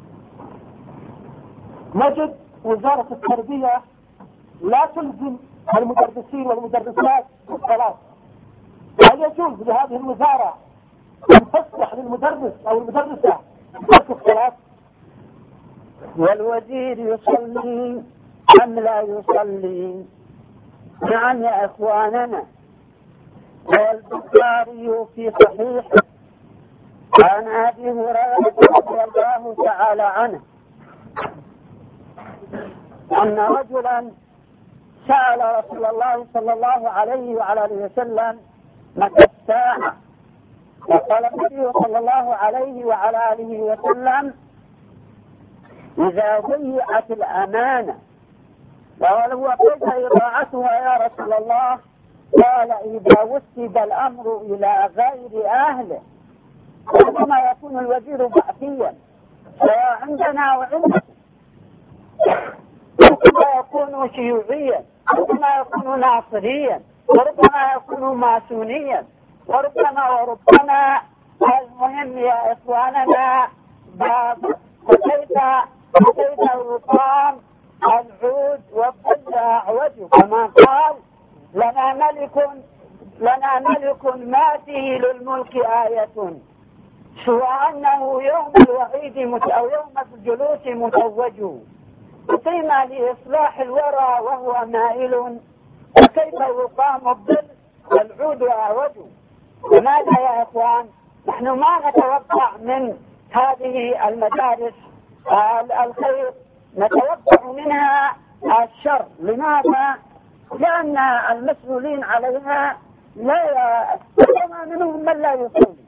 نجد وزارة التربية لا تلزم المدرسين والمدرسات بالصلاة. هل يجوز لهذه الوزارة أن تسمح للمدرس أو المدرسة بترك الصلاة؟ والوزير يصلي أم لا يصلي؟ نعم يا إخواننا. والبخاري في صحيحه عن أبي هريرة رضي الله تعالى عنه أن رجلا سأل رسول الله صلى الله عليه وعلى آله وسلم متى الساعة؟ فقال النبي صلى الله عليه وعلى آله وسلم إذا ضيعت الأمانة. قال هو كيف إضاعتها يا رسول الله؟ قال إذا وسد الأمر إلى غير أهله. ربما يكون الوزير ضعفيا سواء عندنا وعندكم، ربما يكون شيوعيا، ربما يكون ناصريا، وربما يكون ماسونيا، وربما المهم يا إخواننا كيف يقام العود والظل أعوج، كما قال لنا ملك ما فيه للملك آية، سوى أنه يوم الوعيد أو يوم الجلوس متوج، قيم لإصلاح الورى وهو مائل، وكيف يقام الظل والعود أعوج. لماذا يا إخوان نحن ما نتوقع من هذه المدارس الخير، نتوقع منها الشر. لماذا؟ لأن المسؤولين عليها ربما منهم من لا يصلي،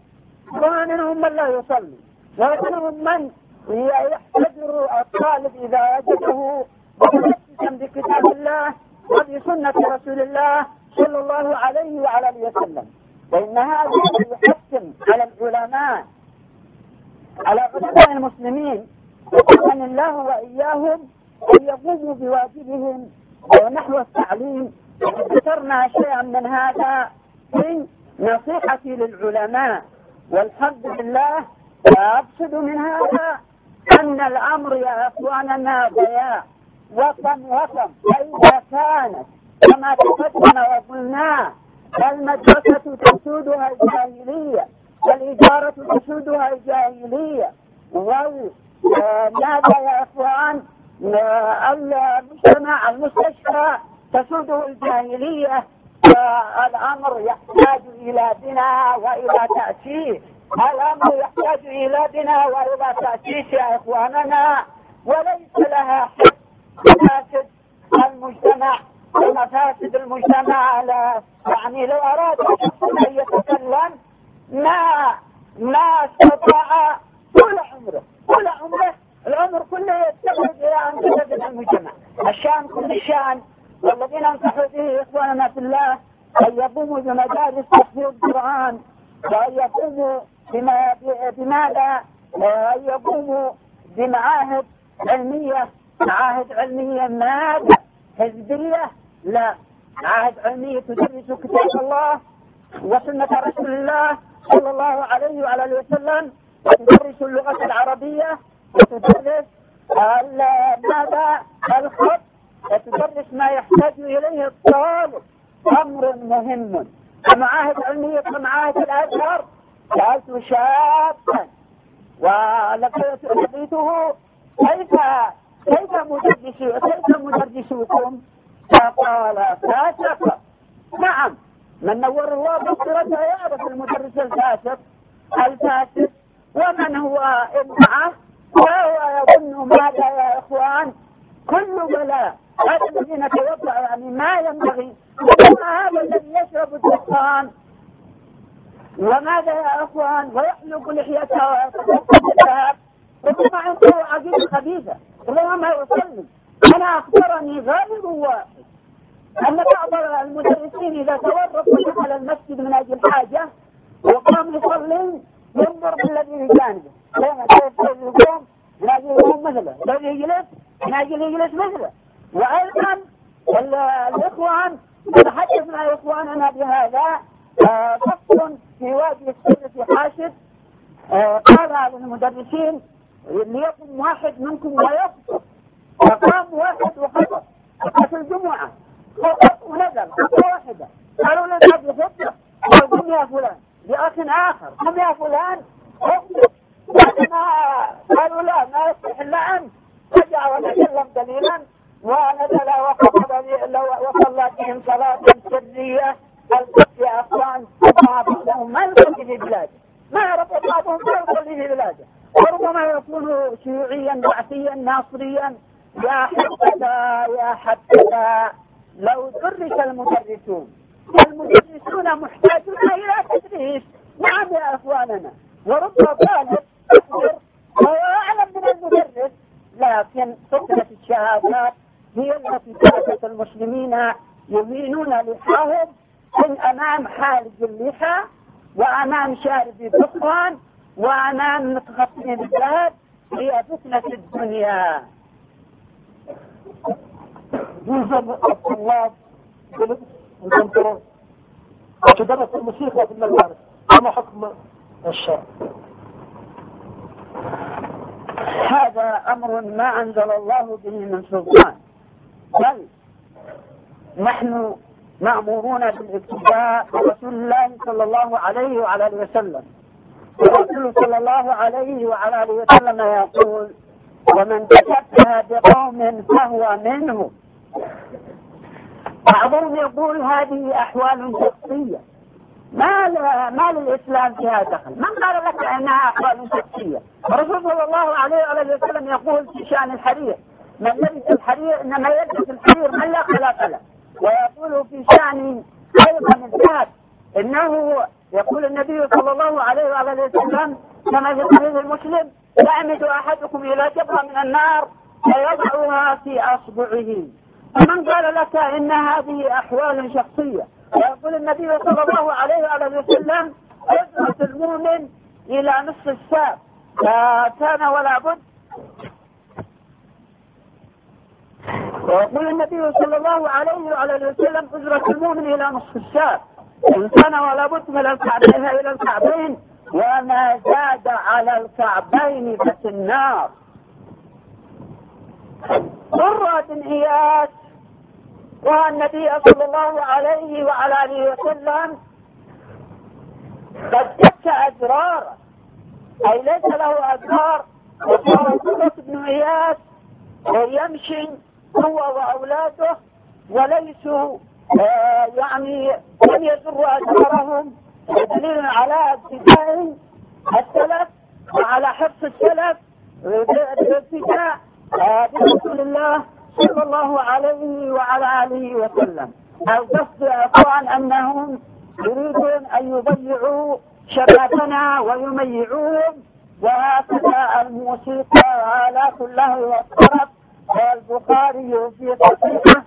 ومنهم من يحتجر الطالب إذا وجده متمسكا بكتاب الله وبسنة رسول الله صلى الله عليه وعلى آله وسلم. وإن هذا يحتم على العلماء، على علماء المسلمين وقال الله وإياهم أن يقوموا بواجبهم ونحو التعليم. ذكرنا شيئا من هذا في نصيحتي للعلماء، والحمد لله. وأقصد من هذا أن الأمر يا أخواننا ضياع وطن. فإذا كانت كما تقدم وقلنا المدرسة تسودها الجاهلية والإدارة تسودها الجاهلية، وماذا يا إخوان المستشفى تسوده الجاهلية. الأمر يحتاج إلى بناء وإلى تأسيس، الأمر يحتاج إلى بناء وإلى تأسيس يا إخواننا، وليس لها حق مفاسد المجتمع ومفاسد المجتمع. يعني لو أراد شخص أن يتكلم ما استطاع طول عمره العمر كله يستغرق إلى أن تجد المجتمع. الشأن كل الشأن. والذين انصحوا به إخواننا في الله أن يقوموا بمدارس تحفيظ القرآن، وأن يقوموا بماذا؟ أن يقوموا بمعاهد علمية. معاهد علمية ماذا؟ حزبية؟ لا، معاهد علمية تدرس كتاب الله وسنة رسول الله صلى الله عليه وعلى آله وسلم، وتدرس اللغة العربية، وتدرس ماذا؟ الخط، وتدرس ما يحتاج إليه الطالب. أمر مهم. معاهد علمية كمعاهد الأزهر. سألت شابا ولقيته كيف مدرسوكم؟ فقال فاسق. نعم، من نور الله بصيرته يعرف المدرس الفاسق ومن هو ابنعه وهو يظن ماذا يا إخوان؟ كل بلاء هذا الذي نتوقع يعني ما ينبغي. هذا الذي يشرب الدخان وماذا يا أخوان؟ ويحلق لحيته ويتصدق بالذهب، ربما عنده عقيدة خبيثة، ربما يصلي. أنا أخبرني غير واحد أن بعض المدرسين إذا تورط ودخل المسجد من أجل حاجة وقام يصلي ينظر بالذي بجانبه، يقوم من أجل يقوم مثله، الذي يجلس من أجل يجلس مثله. وأيضا الإخوان نتحدث مع إخواننا بهذا. فصل في وادي السر في حاشد قال للمدرسين ليقم واحد منكم ويخطب، فقام واحد وخطب في الجمعة، خطب ونزل خطبة واحدة. قالوا له هذه خطبة، قم يا فلان لأخ آخر، قم يا فلان خطب. بعدما قالوا لا ما يصلح إلا أنت، رجع وتكلم دليلا ونزل وخطب وصلى بهم صلاة سرية. القتل يا أخوان بعضهم ما يصلي في بلاده، ما يعرف بعضهم ما يصلي في بلاده، وربما يكون شيوعيا بعثيا ناصريا. يا حبذا يا حبذا لو درس المدرسون محتاجون إلى تدريس. نعم يا أخواننا، ورب طالب أكبر وهو أعلم من المدرس، لكن فتنة الشهادات هي التي تركت المسلمين يهينون لحاهم من أمام حالج اللحى وأمام شارب الدخان وأمام متخصصين بالذهب. هي فتنة الدنيا. يوجد الطلاب بلبس البنطلون وتدرس الموسيقى في المدارس، ما حكم الشرع؟ هذا أمر ما أنزل الله به من سلطان، بل نحن مأمورون بالاقتداء برسول الله صلى الله عليه وعلى آله وسلم. الرسول صلى الله عليه وعلى آله وسلم يقول: ومن تشبه بقوم فهو منه. بعضهم يقول هذه أحوال شخصية، ما للإسلام فيها دخل. من قال لك أنها أحوال شخصية؟ الرسول صلى الله عليه وعلى آله وسلم يقول في شأن الحرير: من لبس الحرير إنما يلبس الحرير من لا خلاق له. ويقول في شأن أيضا الذهب إنه يقول النبي صلى الله عليه وعلى آله وسلم كما في صحيح المسلم: يعمد أحدكم إلى جبهة من النار فيضعها في أصبعه. فمن قال لك إن هذه أحوال شخصية؟ ويقول النبي صلى الله عليه وعلى آله وسلم: يدرس المؤمن إلى نصف الساق. كان ولا بد. ويقول النبي صلى الله عليه وعلى آله وسلم: أجرة المؤمن إلى نصف الساق، إن كان ولا بد من الكعبين إلى الكعبين، وما زاد على الكعبين ففي النار. قرة بن إياس والنبي صلى الله عليه وعلى آله وسلم قد تك أجراره، أي ليس له أجرار. وصار قرة بن إياس يمشي هو وأولاده وليسوا يعني لم يزروا أجرارهم، دليل على ابتداء السلف وعلى حفظ السلف بالابتداء برسول الله صلى الله عليه وعلى آله وسلم. القصد يا أخوان أنهم يريدون أن يضيعوا شبابنا ويميعوهم، وهكذا الموسيقى وآلات اللهو والطرب. والبخاري في صحيحه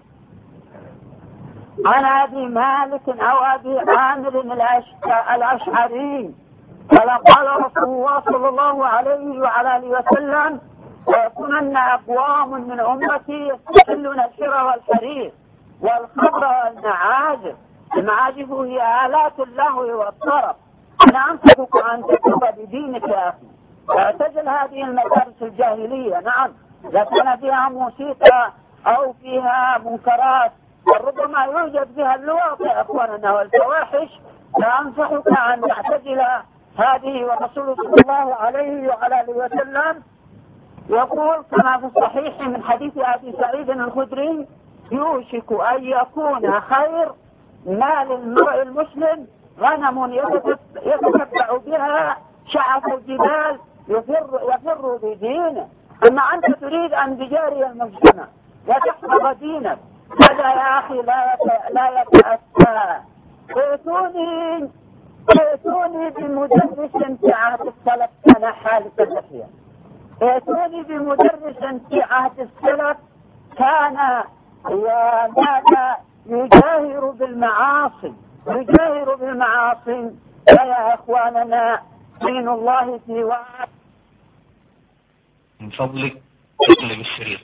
عن أبي مالك أو أبي عامر الأشعري قال رسول الله صلى الله عليه وعلى آله وسلم: ويكونن أقوام من أمتي يستحلون الحر والحرير والخمر والمعازف. المعازف هي آلات اللهو والطرب. أنا أنصحك أن تتوب بدينك يا أخي، واعتزل هذه المدارس الجاهلية. نعم، إذا كان فيها موسيقى أو فيها منكرات ربما يوجد فيها اللواط يا أخواننا والفواحش، فأنصحك أن تعتزل هذه. والرسول صلى الله عليه وعلى آله وسلم يقول كما في الصحيح من حديث أبي سعيد الخدري: يوشك أن يكون خير مال المرء المسلم غنم يتتبع بها شعف الجبال يفر بدينه. أما أنت تريد أن تجاري المجتمع وتحفظ دينك، هذا يا أخي لا يتأتى. ائتوني بمدرس في عهد السلف كان حالة اللحية، ائتوني بمدرس في عهد السلف كان يجاهر بالمعاصي. فيا إخواننا دين الله في وعد. من فضلك اقلب الشريط.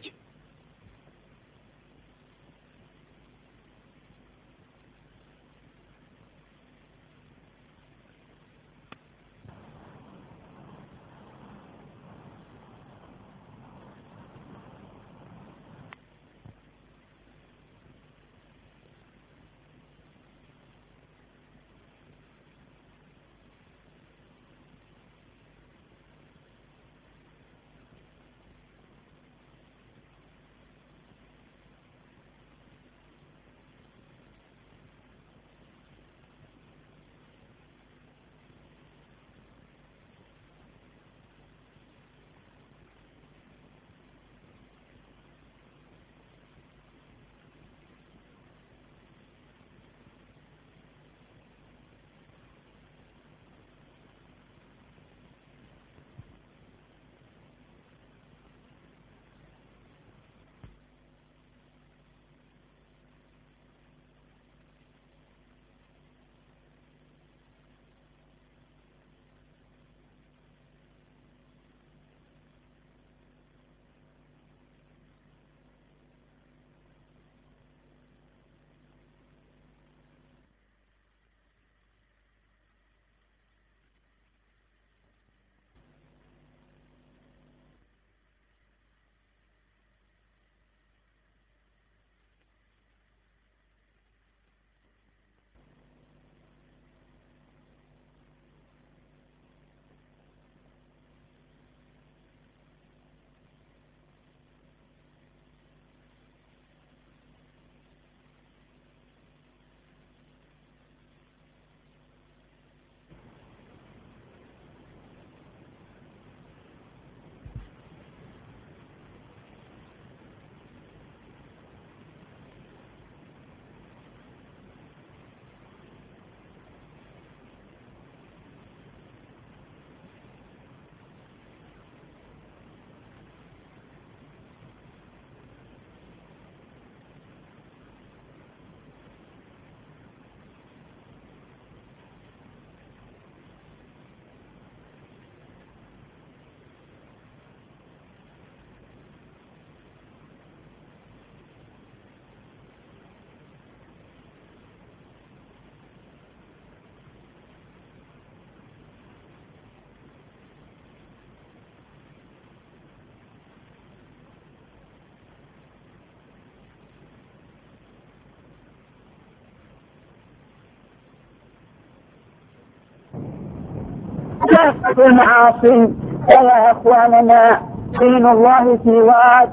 المعاصي. فيا إخواننا دين الله في واد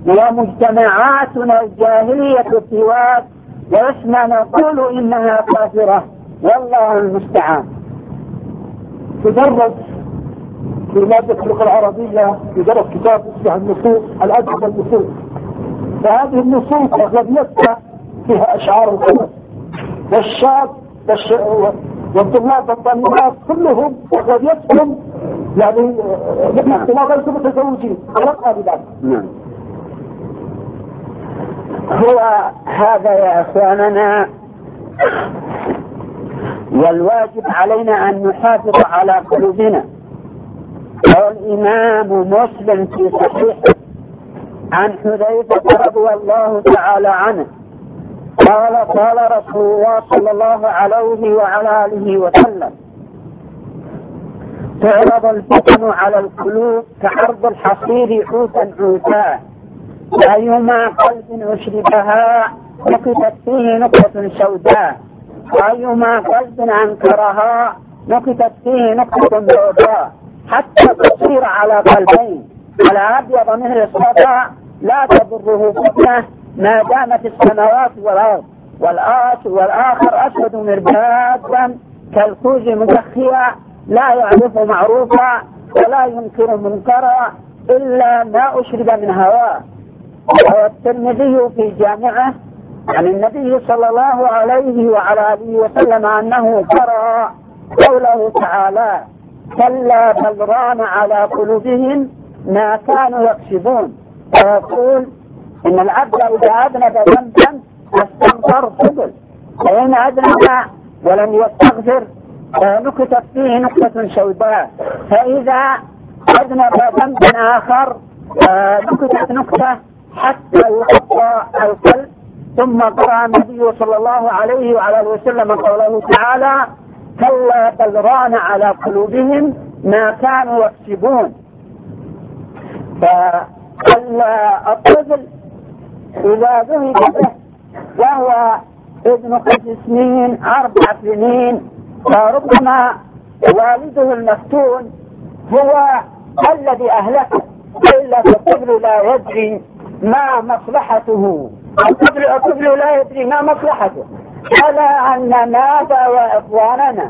ومجتمعاتنا الجاهلية في واد، وإحنا نقول إنها كافرة، والله المستعان. تدرس في مادة اللغة العربية يدرس كتاب اسمه النصوص، الأدب والنصوص. فهذه النصوص أغلبيتها فيها أشعار الخلف، والشاب والطلاب والطالبات كلهم أغلبيتهم يعني نحن طلاب متزوجين خلقها بذلك. هو هذا يا إخواننا، والواجب علينا أن نحافظ على قلوبنا. والإمام مسلم في صحيحه عن حذيفة رضي الله تعالى عنه قال رسول الله صلى الله عليه وعلى آله وسلم: تعرض الفتن على القلوب كعرض الحصير عودا عودا، أيما قلب أشربها نكتت فيه نكتة سوداء، وأيما قلب أنكرها نكتت فيه نكتة بيضاء، حتى تصير على قلبين، على أبيض من الصفا لا تضره فتنة ما دامت السماوات والأرض، والآخر أسود مربادا كالكوز مدخيا لا يعرف معروفا ولا ينكر منكرا إلا ما أشرب من هواه. روى الترمذي في جامعه عن النبي صلى الله عليه وعلى آله وسلم أنه قرأ قوله تعالى: كلا بل ران على قلوبهم ما كانوا يكسبون. ويقول إن العبد إذا أذنب ذنبا فاستغفر قبل، فإن أذنب ولم يستغفر نكتت فيه نكتة سوداء، فإذا أذنب ذنبا آخر نكتت نكتة حتى يقطع القلب. ثم قرأ النبي صلى الله عليه وعلى آله وسلم قوله تعالى: كلا بل ران على قلوبهم ما كانوا يكسبون. فالطفل إذا ذهب به وهو ابن 5 سنين 4 سنين فربما والده المفتون هو الذي أهلكه، إلا الطفل لا يدري ما مصلحته. الطفل لا يدري ما مصلحته. ألا أن ماذا يا إخواننا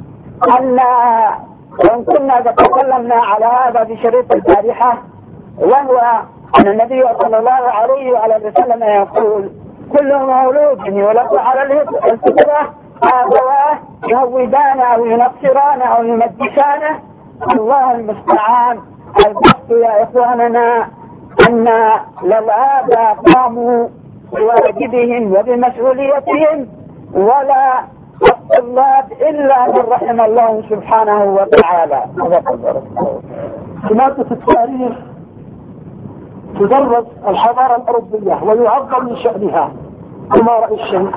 وإن كنا تكلمنا على هذا في شريط البارحة، وهو أن النبي صلى الله عليه وعلى وسلم يقول: كل مولود يولد على الفطرة أبواه يهودانه أو ينصرانه أو يمجسانه. الله المستعان. البحث يا إخواننا أن للآباء قاموا بواجبهم وبمسؤوليتهم، ولا الطلاب إلا من رحم الله سبحانه وتعالى. في مادة التاريخ تدرس الحضارة الأوروبية ويعظم من شأنها كما رأي الشيخ.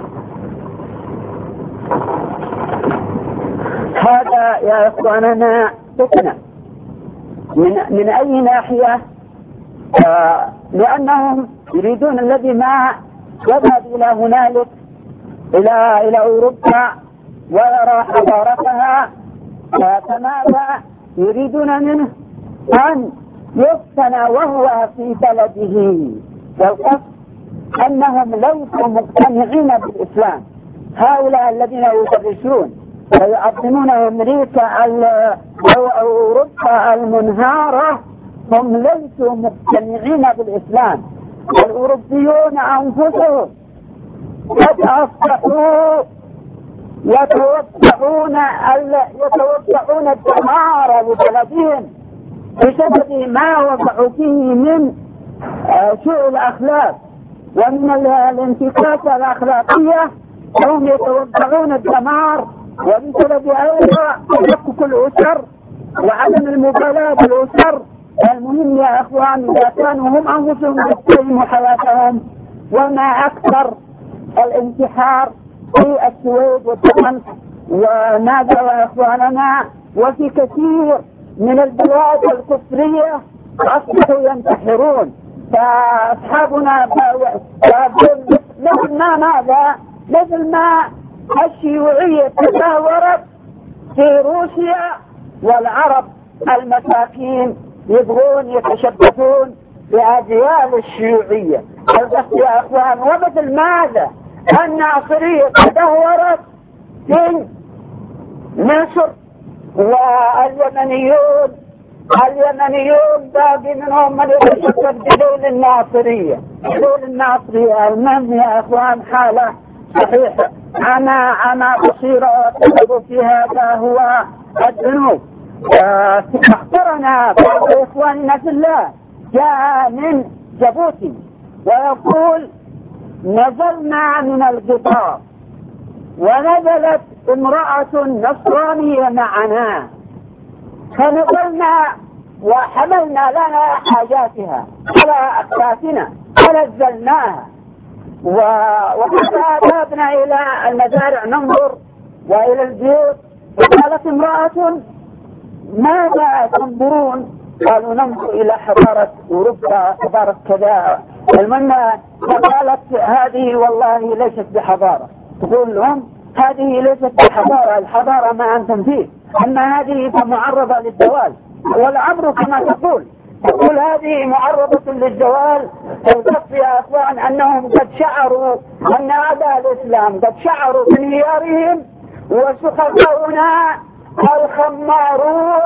هذا يا إخواننا فتنة من أي ناحية؟ لأنهم يريدون الذي ما يذهب إلى هنالك إلى أوروبا ويرى حضارتها، فماذا يريدون منه؟ أن يفتن وهو في بلده. والقصد أنهم ليسوا مقتنعين بالإسلام. هؤلاء الذين يدرسون ويعظمون أمريكا أو أوروبا المنهارة هم ليسوا مقتنعين بالإسلام. الأوروبيون أنفسهم قد أصبحوا يتوقعون الدمار لبلدهم بسبب ما وقعوا فيه من سوء الأخلاق ومن الانتكاسة الأخلاقية. هم يتوقعون الدمار، وبسبب أيضا تفكك الأسر وعدم المبالاة بالأسر. المهم يا أخوان إذا كانوا هم أنفسهم يقيموا حياتهم، وما أكثر الانتحار في السويد والدمشق وماذا يا إخواننا، وفي كثير من البلاد الكفرية أصبحوا ينتحرون. فأصحابنا مثل ما الشيوعية تدهورت في روسيا، والعرب المساكين يبغون يتشبثون بأجيال الشيوعية. القصد يا أخوان ومثل ماذا الناصرية تدهورت في مصر، واليمنيون باقي منهم من يتشبث بدول الناصرية. المهم يا أخوان حالة صحيحة عما بصيرة وتسبب في هذا هو الذنوب. أخبرنا بعض إخواننا في الله جاء من جيبوتي ويقول: نزلنا من القطار ونزلت امرأة نصرانية معنا، فنزلنا وحملنا لنا حاجاتها على أكتافنا ونزلناها، وحتى ذهبنا إلى المزارع ننظر وإلى البيوت، وقالت امرأة: ماذا تنظرون؟ قالوا: ننظر إلى حضارة أوروبا، حضارة كذا. المهم قالت: هذه والله ليست بحضارة. تقول لهم: هذه ليست بحضارة، الحضارة ما أنتم فيه، أما هذه فمعرضة للزوال. والأمر كما تقول هذه معرضة للزوال. القصد يا أخوان أنهم قد شعروا أن أعداء الإسلام قد شعروا بانهيارهم، وسخطاؤنا الخمارون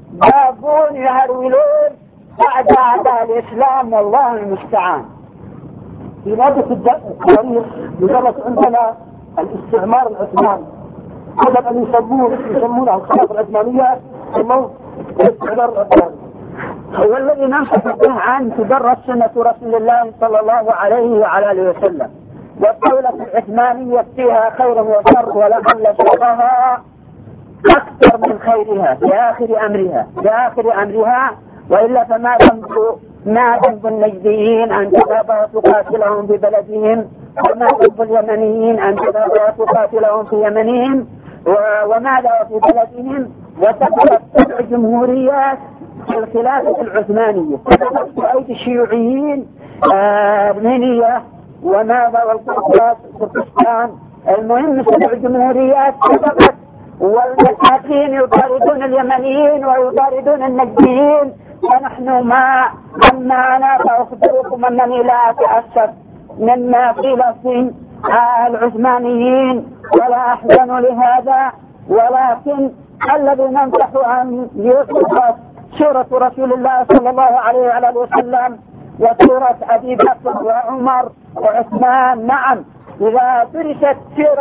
بابون يهرولون بعد أعداء الإسلام، والله المستعان. في مادة التاريخ يدرس عندنا الاستعمار العثماني، بدل أن يسمونه الخلافة العثمانية سموه الاستعمار العثماني. هو الذي ننصح به أن تدرس سنة رسول الله صلى الله عليه وعلى آله وسلم. والدولة العثمانية فيها خير وشر، ولعل شرها أكثر من خيرها في آخر أمرها. وإلا فما ذنب النجديين أن تذهب وتقاتلهم في بلدهم، وما ذنب اليمنيين أن تذهب وتقاتلهم في يمنهم، وماذا في بلدهم. وتقلت 7 جمهوريات في الخلافة العثمانية، تقلت في أيدي الشيوعيين أرمينيا وماذا والقرطاس تركستان. المهم 7 جمهوريات تقلت، والمساكين يطاردون اليمنيين ويطاردون النجديين. ونحن أما أنا فأخبركم أنني لا أتأسف مما قيل في العثمانيين ولا أحزن لهذا، ولكن الذي ننصح أن يصف سورة رسول الله صلى الله عليه وعلى آله وسلم وسورة أبي بكر وعمر وعثمان. نعم، إذا درست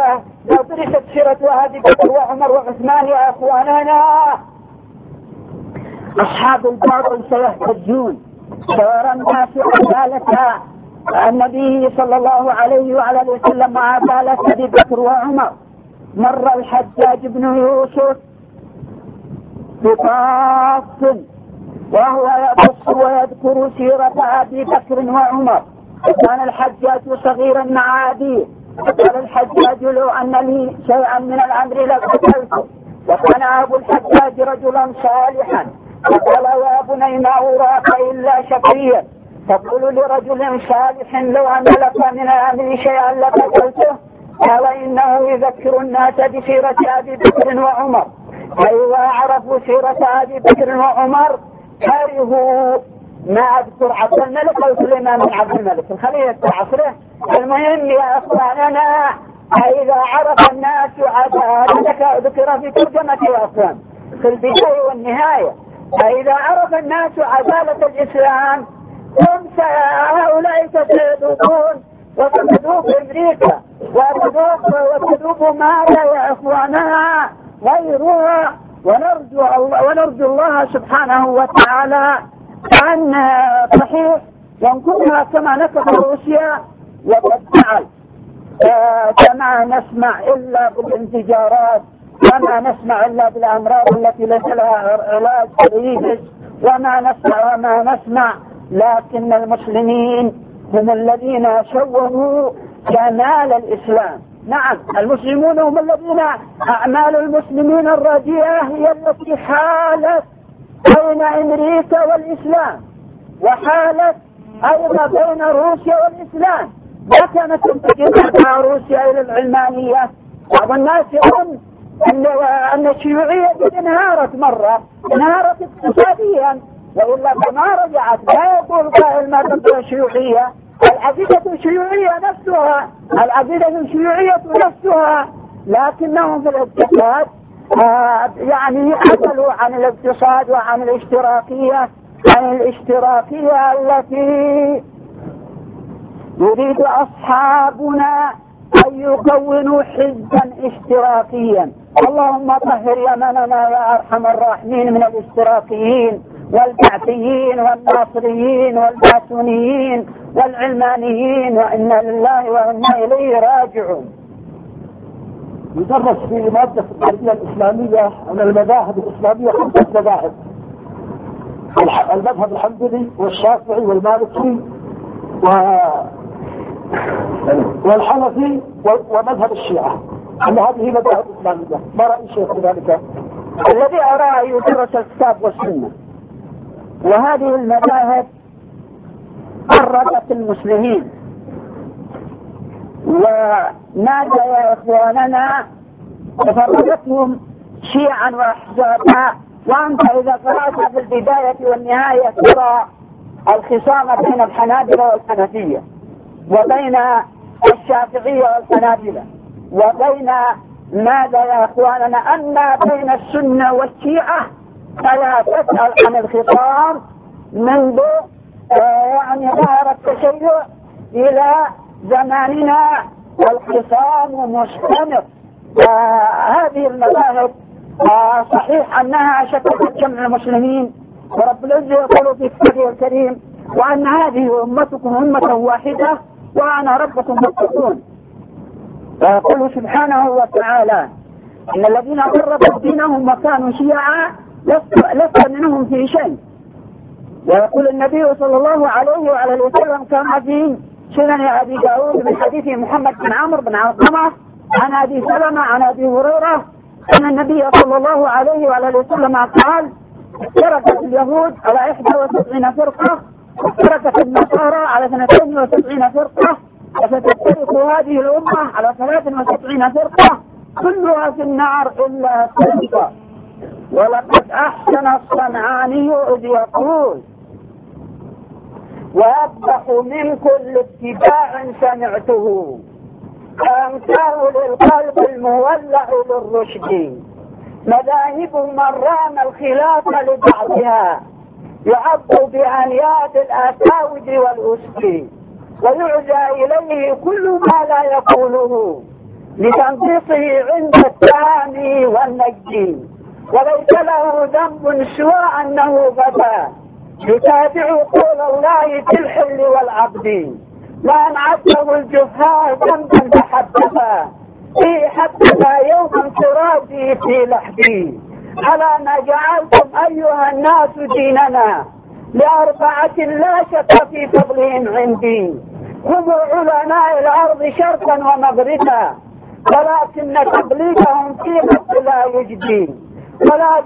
سيرة أبي بكر وعمر وعثمان يا أخواننا، أصحاب الباطل سيهتجون، سيرى الناس عدالة النبي صلى الله عليه وعلى آله وسلم وعدالة أبي بكر وعمر. مر الحجاج بن يوسف بطاف وهو يقص ويذكر سيرة أبي بكر وعمر. كان الحجاج صغيرا مع أبيه، قال الحجاج لو أن لي شيئا من الأمر لقتلته. وكان أبو الحجاج رجلا صالحا، فقال يا بني ما أراك إلا شقيا، تقول لرجل صالح لو أن لك من الأمر شيئا لقتلته. قال إنه يذكر الناس بسيرة أبي بكر وعمر، فإذا عرفوا سيرة أبي بكر وعمر كرهوا ما أذكر عبد الملك أو سليمان بن عبد الملك الخليفة عصره. المهم يا أخواننا، إذا عرف الناس عدالة ذكر في ترجمة يا أخوان في البداية والنهاية، فإذا عرف الناس عدالة الإسلام هم هؤلاء سيذوقون وتذوق أمريكا وتذوق ماذا يا أخواننا غيرها. ونرجو الله سبحانه وتعالى أن صحيح ينقذها كما نكف روسيا وقد فعل. كما نسمع إلا بالانفجارات، وما نسمع إلا بالأمراض التي ليس لها علاج جيد، وما نسمع لكن المسلمين هم الذين شوهوا جمال الإسلام. نعم، المسلمون هم الذين أعمال المسلمين الرديئة هي التي حالت بين أمريكا والإسلام، وحالت أيضا بين روسيا والإسلام. ما كانت تنتقل مع روسيا إلى العلمانية. بعض الناس يظن أن الشيوعية انهارت مرة، انهارت اقتصاديا، وإلا فما رجعت. لا يقول قائل ما تنتهي الشيوعية، العقيدة الشيوعية نفسها، لكنهم في الاقتصاد يعني عدلوا عن الاقتصاد وعن الاشتراكية التي يريد أصحابنا أن يكونوا حزبا اشتراكيا. اللهم طهر يمننا يا أرحم الراحمين من الاشتراكيين والبعثيين والناصريين والماسونيين والعلمانيين، وإنا لله وإنا إليه راجعون. يدرس في مادة التربية الإسلامية أن المذاهب الإسلامية 5 مذاهب: المذهب الحنبلي والشافعي والمالكي والحنفي ومذهب الشيعة، أن هذه مذاهب إسلامية. ما رأي الشيخ في ذلك؟ الذي أراه يدرس الكتاب والسنة، وهذه المذاهب فرقت المسلمين. وماذا يا إخواننا؟ فرقتهم شيعا وأحزابا. وأنت إذا قرأت في البداية والنهاية ترى الخصام بين الحنابلة والحنفية، وبين الشافعية والحنابلة، وبين ماذا يا أخواننا؟ أما بين السنة والشيعة فلا تسأل عن الخصام منذ يعني ظهر التشيع إلى زماننا والخصام مستمر. هذه المذاهب صحيح أنها شتتت جمع المسلمين، ورب العزة يقول في كتابه الكريم وأن هذه أمتكم أمة واحدة وأنا ربكم فاتقون. ويقول سبحانه وتعالى إن الذين فرقوا دينهم وكانوا شيعا لست منهم في شيء. ويقول النبي صلى الله عليه وعلى وسلم كما في سنن أبي داود من حديث محمد بن عمرو بن علقمة عن أبي سلمة عن أبي هريرة أن النبي صلى الله عليه وعلى وسلم قال افترقت اليهود على 71 فرقة وافترقت النصارى على 72 فرقة وستفترق هذه الأمة على 73 فرقة كلها في النار إلا فرقة. ولقد أحسن الصنعاني إذ يقول وأبح من كل اتباع سمعته أمثال للقلب المولع للرشد مذاهب من رام الخلاف لبعضها يعض بأنياب الأساود والأسد ويعزى إليه كل ما لا يقوله لتنقيصه عند التهامي والنجي وليس له ذنب سوى أنه غدا يتابع قول الله في الحل والعبد لأن عده الجفاء ذنبا فحدثا في حدثا يوم انفرادي في لحدي على ما جعلتم أيها الناس ديننا لأربعة لا شك في فضلهم عندي هم علماء الأرض شرقا ومغربا ولكن تبليغهم في قد لا يجدي ولا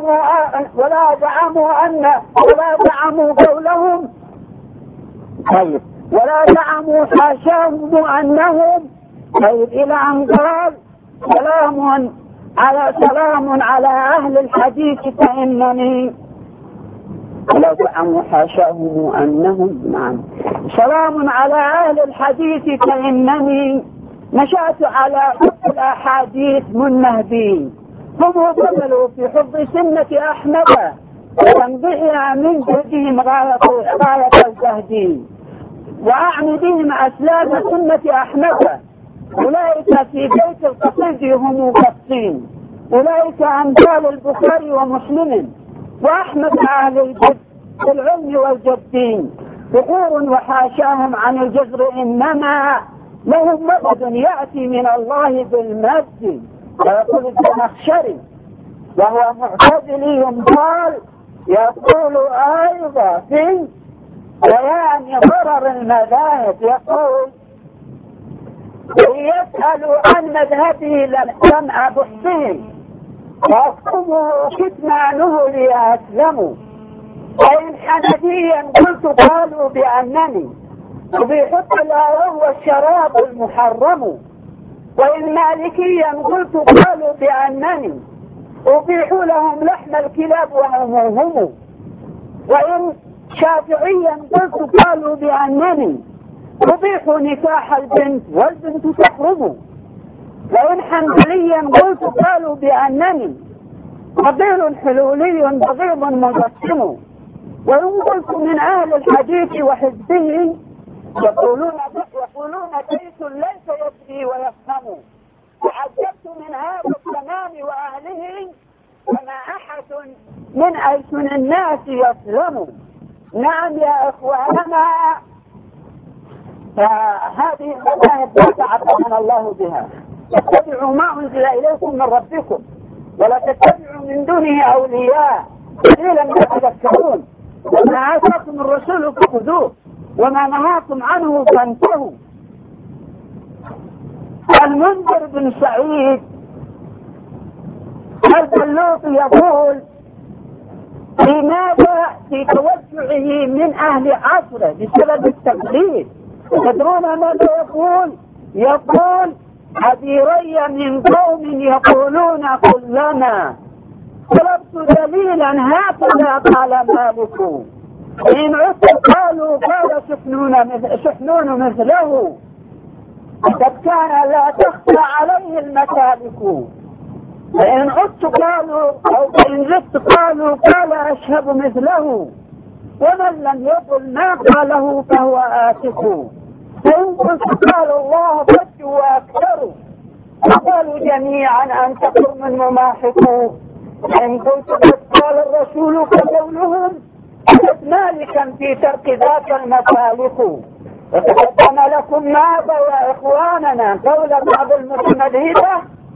زعموا قولهم طيب ولا زعموا حاشاهم أنهم طيب إلى أن قال سلام على أهل الحديث فإنني ولا زعموا حاشاهم أنهم نعم سلام على أهل الحديث فإنني نشأت على حب الأحاديث منهدي هم بذلوا في حب سنة أحمد وتنبئها من جهدهم غاية الزهد وأعني بهم أسلاف سنة أحمد أولئك في بيت القصيد هم مقصين أولئك أمثال البخاري ومسلم وأحمد أهل الجد العلم والجدين فخور وحاشاهم عن الجزر إنما لهم مدد يأتي من الله بالمجد. ويقول الزمخشري وهو معتزلي قال يقول أيضا في بيان ضرر المذاهب يقول يسأل عن مذهبه لم أبح به وأكتمه كتمانه ليأسلموا وإن حنفيا قلت قالوا بأنني وبحب الآراء والشراب المحرم وإن مالكيا قلت قالوا بأنني أبيح لهم لحم الكلاب وهم وإن شافعيا قلت قالوا بأنني أبيح نكاح البنت والبنت تحرم وإن حنبليا قلت قالوا بأنني قبيل حلولي بغيض مجسم وإن قلت من أهل الحديث وحزبه يقولون كيس ليس يدري ويفهم وعجبت من هذا التمام وأهله وما أحد من أيسن الناس يسلم. نعم يا إخواننا فهذه المذاهب لا تعبدنا الله بها اتبعوا ما أنزل إليكم من ربكم ولا تتبعوا من دونه أولياء قليلا ما تذكرون وما آتاكم الرسول فخذوه وما نهاكم عنه فانتهوا. المنذر بن سعيد البلوطي يقول لماذا في توجعه من أهل عصره بسبب التقليد تدرون ماذا يقول حذيري من قوم يقولون كلنا طلبت دليلا هكذا قال مالك إن عدت قالوا قال سحنون مثله قد كان لا تخفى عليه المسالك فإن عدت قالوا أو فإن زدت قالوا قال أشهب مثله، ومن لم يقل ما قاله فهو آسف. فإن قلت قال الله فج وأكثر، فقالوا جميعا أنت قوم مماحق. إن قلت قال الرسول فقولهم أجد مالكا في ترك ذاك المسالك. وتقدم لكم ماذا يا إخواننا قول بعض المتمذهبة: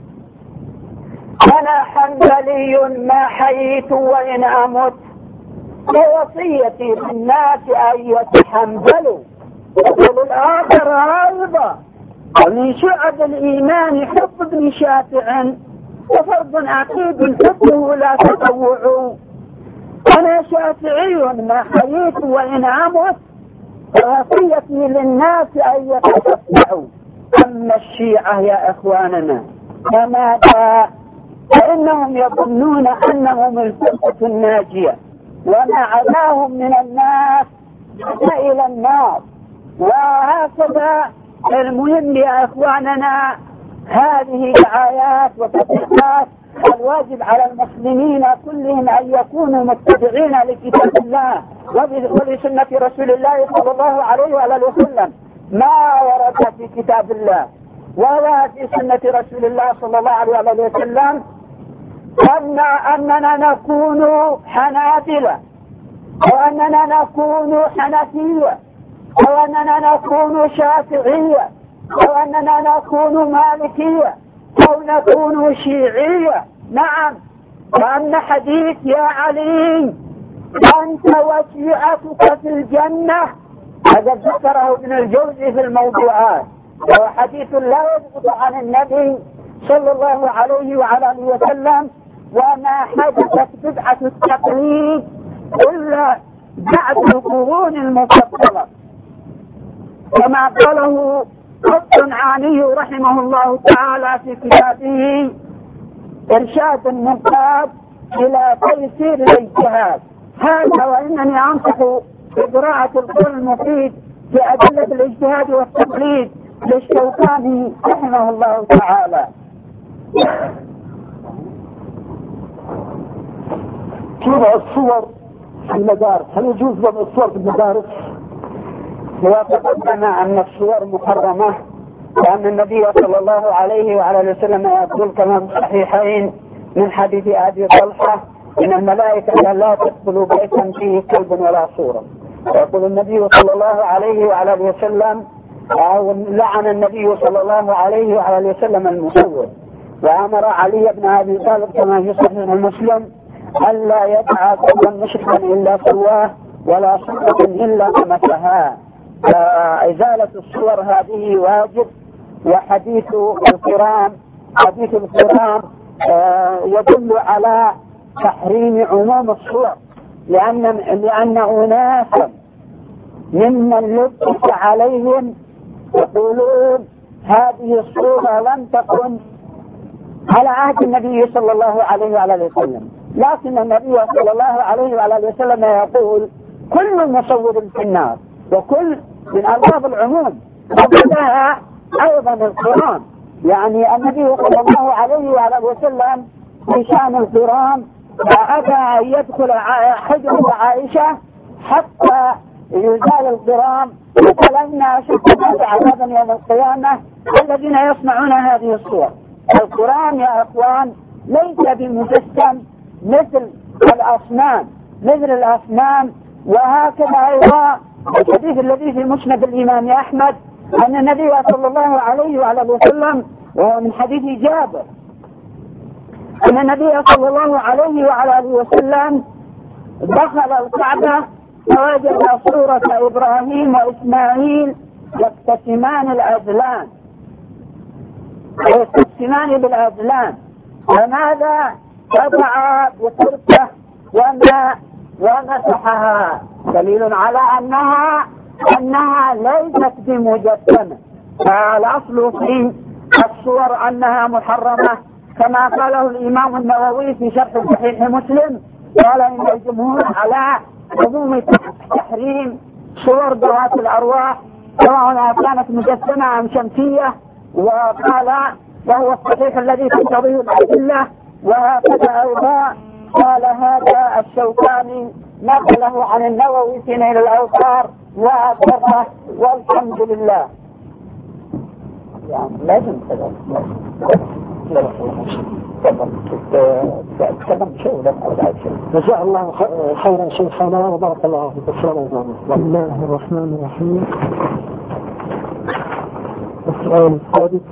أنا حنبلي ما حييت وإن أمت، ووصيتي للناس أن يتحنبلوا. وقول الآخر أيضا: ومن شعب الإيمان حب ابن شافع، وفرض عقيد حبه لا تطوع. أنا شافعي ما حييت وإن أمت، ووصيتي للناس أن يتتبعوا. أما الشيعة يا إخواننا فماذا؟ فإنهم يظنون أنهم الفرقة الناجية، وما عداهم من الناس إلى النار. وهكذا المهم يا إخواننا هذه الآيات وتطبيقات الواجب على المسلمين كلهم أن يكونوا متبعين لكتاب الله ولسنة رسول الله صلى الله عليه وآله وسلم، ما ورد في كتاب الله ولا في سنة رسول الله صلى الله عليه وآله وسلم أننا نكون حنابلة، وأننا نكون حنفية، وأننا نكون شافعية، وأننا نكون مالكية، أو نكون شيعية. نعم. وأن حديث يا علي أنت وشيعتك في الجنة هذا ذكره ابن الجوزي في الموضوعات، وهو حديث لا يثبت عن النبي صلى الله عليه وعلى اله وسلم. وما حدثت بدعة التقليد إلا بعد القرون المفضلة، كما قاله الصنعاني رحمه الله تعالى في كتابه إرشاد المنقاد إلى تيسير الاجتهاد. هذا وإنني أنصح بقراءة القول المفيد في أدلة الاجتهاد والتقليد للشوكاني رحمه الله تعالى. وضع الصور في المدارس، هل يجوز وضع الصور في المدارس؟ وتقدم أن الصور محرمة، وأن النبي صلى الله عليه وعلى وسلم يقول كما في الصحيحين من حديث أبي طلحة: إن الملائكة لا تدخل بيتا فيه كلب ولا صورة. ويقول النبي صلى الله عليه وعلى وسلم أو لعن النبي صلى الله عليه وعلى وسلم المصور، وأمر علي بن أبي طالب كما في صحيح مسلم ألا يدعى كلا مشركا إلا سواه ولا صورة إلا مسها. إزالة الصور هذه واجب. وحديث القران يدل على تحريم عموم الصور، لأن أناسا ممن لبس عليهم يقولون هذه الصورة لم تكن على عهد النبي صلى الله عليه وعلى وسلم، لكن النبي صلى الله عليه وعلى وسلم يقول كل مصور في النار، وكل من ألفاظ العموم. وبدأها أيضا القرآن، يعني النبي صلى الله عليه وعلى وسلم في شأن القرآن فأبى أن يدخل حجرة عائشة حتى يزال القرآن، وقالنا أشد عذابا يوم القيامة الذين يصنعون هذه الصور. القرآن يا أخوان ليس بمجسم مثل الأصنام. وهكذا أيضا الحديث الذي في مسند الإمام أحمد أن النبي صلى الله عليه وعلى وسلم، وهو من حديث جابر، أن النبي صلى الله عليه وعلى وسلم دخل الكعبة فوجد صورة إبراهيم وإسماعيل يستسمان بالأذلان، وماذا وضع بقربه ومسحها، دليل على أنها ليست بمجسمة. فالأصل في الصور أنها محرمة، كما قاله الإمام النووي في شرح صحيح مسلم، قال إن الجمهور على عموم تحريم صور ذوات الأرواح سواء كانت مجسمة أم شمسية. وقال وهو الصحيح الذي تقتضيه الأدلة وهكذا أيضا قال هذا الشوكاني نقله عن النووي في نيل الأوطار وأكبره والحمد لله. يعني لازم جزاء الله خيرا شيخنا وبارك الله فيك. بسم الله الرحمن الرحيم. السؤال السادس: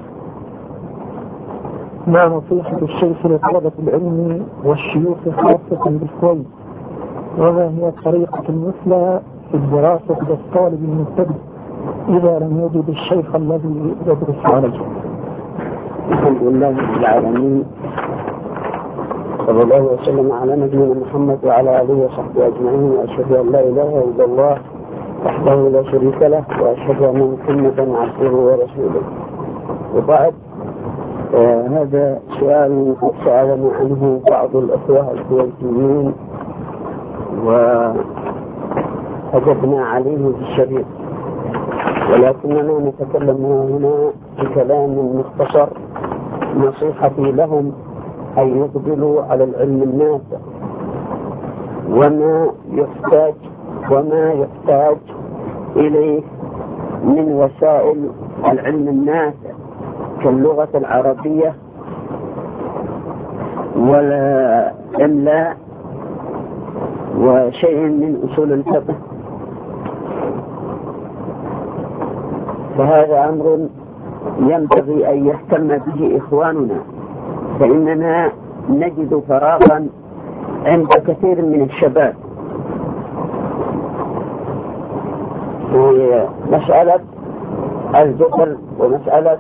ما نصيحة الشيخ لطلبة العلم والشيوخ خاصة بالكويت؟ وما هي الطريقة المثلى في الدراسة للطالب المبتدئ إذا لم يجد الشيخ الذي يدرس عليه؟ الحمد لله رب العالمين، صلى الله وسلم على نبينا محمد وعلى آله وصحبه أجمعين، وأشهد أن لا إله إلا الله وحده لا شريك له، وأشهد أن محمدا عبده ورسوله. وبعد هذا سؤال قد سألني عنه بعض الأخوة الكويتيين وأجبنا عليه بالشريط، ولكننا نتكلم هنا بكلام مختصر. نصيحتي لهم أن يقبلوا على العلم النافع وما يحتاج إليه من وسائل العلم النافع كاللغة العربية والإملاء وشيء من أصول الفقه. فهذا أمر ينبغي أن يهتم به إخواننا، فإننا نجد فراغا عند كثير من الشباب في مسألة الجبل ومسألة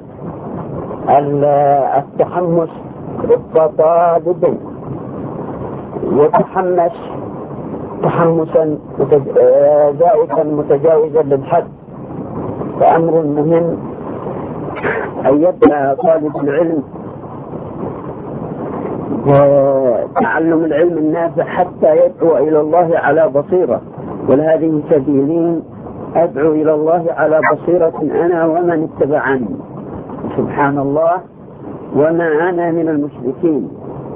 التحمس. رب طالب يتحمس تحمسا زائدا متجاوزا للحد، فأمر مهم أن يبدأ طالب العلم وتعلم العلم النافع حتى يدعو إلى الله على بصيرة. ولهذه سبيلين: أدعو إلى الله على بصيرة أنا ومن اتبعني، سبحان الله، وما أنا من المشركين.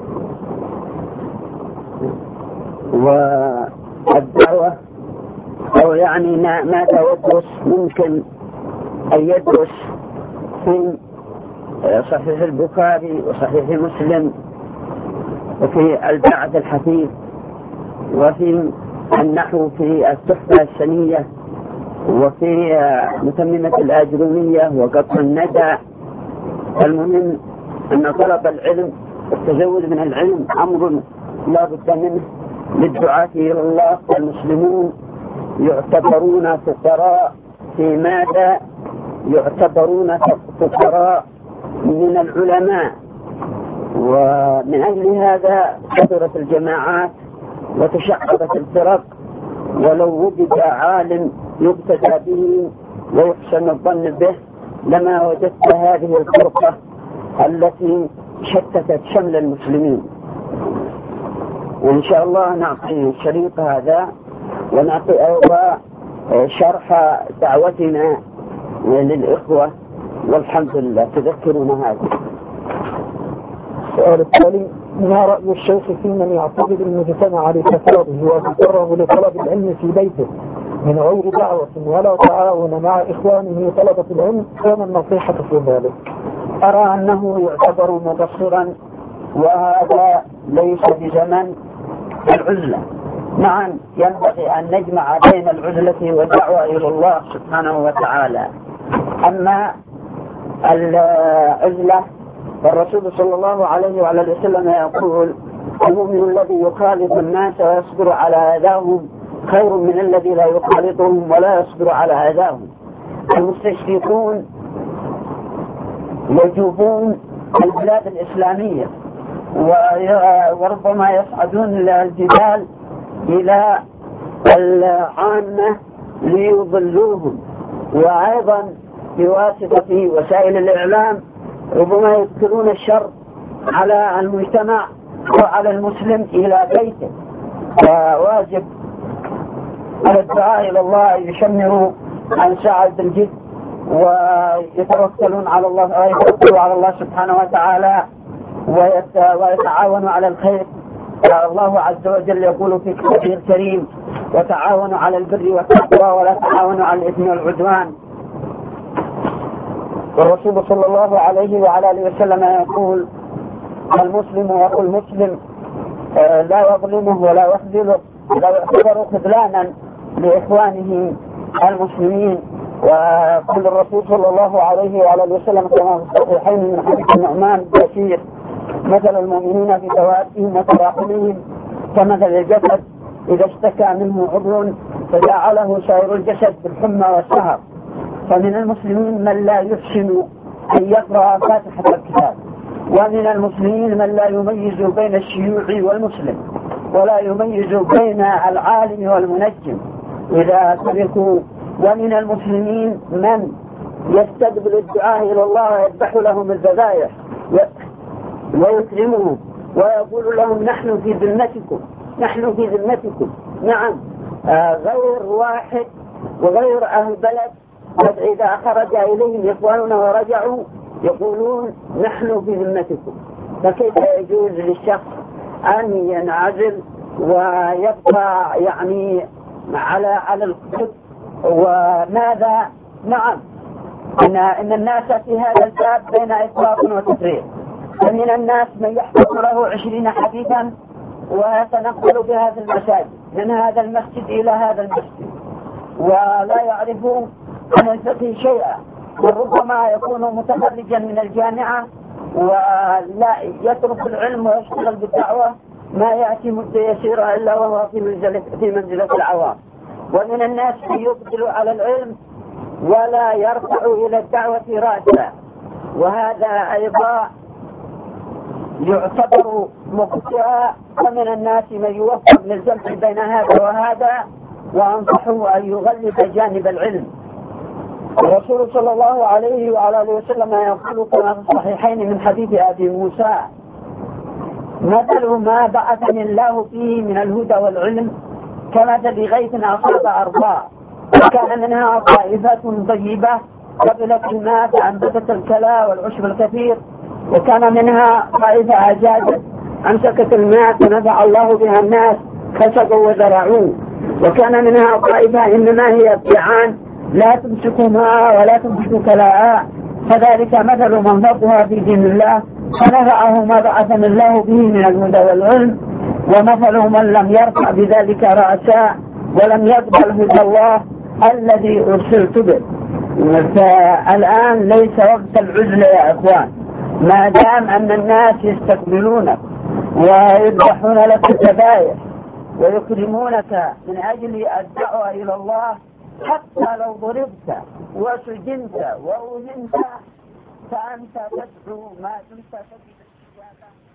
والدعوة أو يعني ماذا يدرس؟ ممكن أن يدرس في صحيح البخاري وصحيح مسلم وفي البعث الحديث وفي النحو في التحفة السنية وفي متممة الآجرومية وقطع الندى. المهم أن طلب العلم والتزود من العلم أمر لا بد منه للدعاة إلى الله. المسلمون يعتبرون فقراء في ماذا؟ يعتبرون فقراء من العلماء، ومن أجل هذا كثرت الجماعات وتشعبت الفرق. ولو وجد عالم يقتدى به ويحسن الظن به لما وجدت هذه الفرقة التي شتتت شمل المسلمين. وإن شاء الله نعطي الشريط هذا ونعطي أيضا شرح دعوتنا للإخوة، والحمد لله. تذكرون هذا. السؤال التالي: ما رأي الشيخ في من يعتقد المجتمع لفساده ويتفرغ لطلب العلم في بيته من غير دعوة ولا تعاون مع إخوانه طلبة العلم؟ وما النصيحة في ذلك؟ أرى أنه يعتبر مقصرا، وهذا ليس بزمن العزلة. نعم، ينبغي أن نجمع بين العزلة والدعوة إلى الله سبحانه وتعالى. أما العزلة فالرسول صلى الله عليه وعلى وسلم يقول: المؤمن الذي يخالط الناس ويصبر على أذاهم خير من الذي لا يخالطهم ولا يصبر على أذاهم. المستشرقون يجوبون البلاد الإسلامية وربما يصعدون إلى الجبال إلى العامة ليضلوهم، وأيضا بواسطة وسائل الإعلام ربما يذكرون الشر على المجتمع وعلى المسلم إلى بيته. فواجب على الدعاء إلى الله يشمروا عن ساعة الجد ويتوكلون على الله ويتوكلوا على الله سبحانه وتعالى ويتعاونوا على الخير. الله عز وجل يقول في كتابه الكريم: وتعاونوا على البر والتقوى ولا تعاونوا على الإثم والعدوان. والرسول صلى الله عليه وعلى آله وسلم يقول: المسلم أخو المسلم لا يظلمه ولا يخذله، لا يعتبر خذلانا لإخوانه المسلمين. وقال الرسول صلى الله عليه وعلى آله وسلم كما في الصحيحين من حديث النعمان بن بشير: مثل المؤمنين في توادهم وتراحمهم كمثل الجسد إذا اشتكى منه عضو فجعله سائر الجسد بالحمى والسهر. فمن المسلمين من لا يحسن أن يقرأ فاتحة الكتاب، ومن المسلمين من لا يميز بين الشيوعي والمسلم، ولا يميز بين العالم والمنجم إذا تركوا. ومن المسلمين من يستقبل الدعاء إلى الله ويذبح لهم الذبائح ويكرمهم ويقول لهم: نحن في ذمتكم، نحن في ذمتكم. نعم، غير واحد وغير أهل بلد إذا خرج إليهم إخواننا ورجعوا يقولون: نحن في ذمتكم. فكيف يجوز للشخص أن ينعزل ويبقى يعني على القدس؟ وماذا؟ نعم، إن الناس في هذا الباب بين إطلاق وتفريط. ومن الناس من يحفظ له 20 حديثا ويتنقل بها في المساجد من هذا المسجد إلى هذا المسجد، ولا يعرفون عن الفقه شيئا، وربما يكون متخرجا من الجامعة ولا يترك العلم ويشتغل بالدعوة، ما يأتي مدة يسيرة إلا وهو في منزلة العوام. ومن الناس من يقبل على العلم ولا يرفع إلى الدعوة رأسا، وهذا أيضا يعتبر مخطئا. ومن الناس من يوفق للجمع بين هذا وهذا، وأنصحه أن يغلب جانب العلم. الرسول صلى الله عليه وعلى آله وسلم يقول كما في الصحيحين من حديث أبي موسى: مثل ما بعثني الله فيه من الهدى والعلم كمثل غيث أصاب أرضا، وكان منها طائفة طيبة قبلت الماء فأنبتت الكلى والعشب الكثير، وكان منها طائفة أجازت أمسكت الماء فنفع الله بها الناس فسقوا وزرعوه، وكان منها طائفة إنما هي ابتعان لا تمسك ماء ولا تمسك كلاء، فذلك مثل من فضها في دين الله فنفعه ما بعثني الله به من الهدى والعلم، ومثل من لم يرفع بذلك رأسا ولم يقبل هدى الله الذي أرسلت به. فالآن ليس وقت العزلة يا إخوان، ما دام أن الناس يستقبلونك ويذبحون لك الذبائح ويكرمونك من أجل الدعوة إلى الله، حتى لو ضربت وسجنت وأهنت فأنت تدعو ما دمت تجد الاستجابة.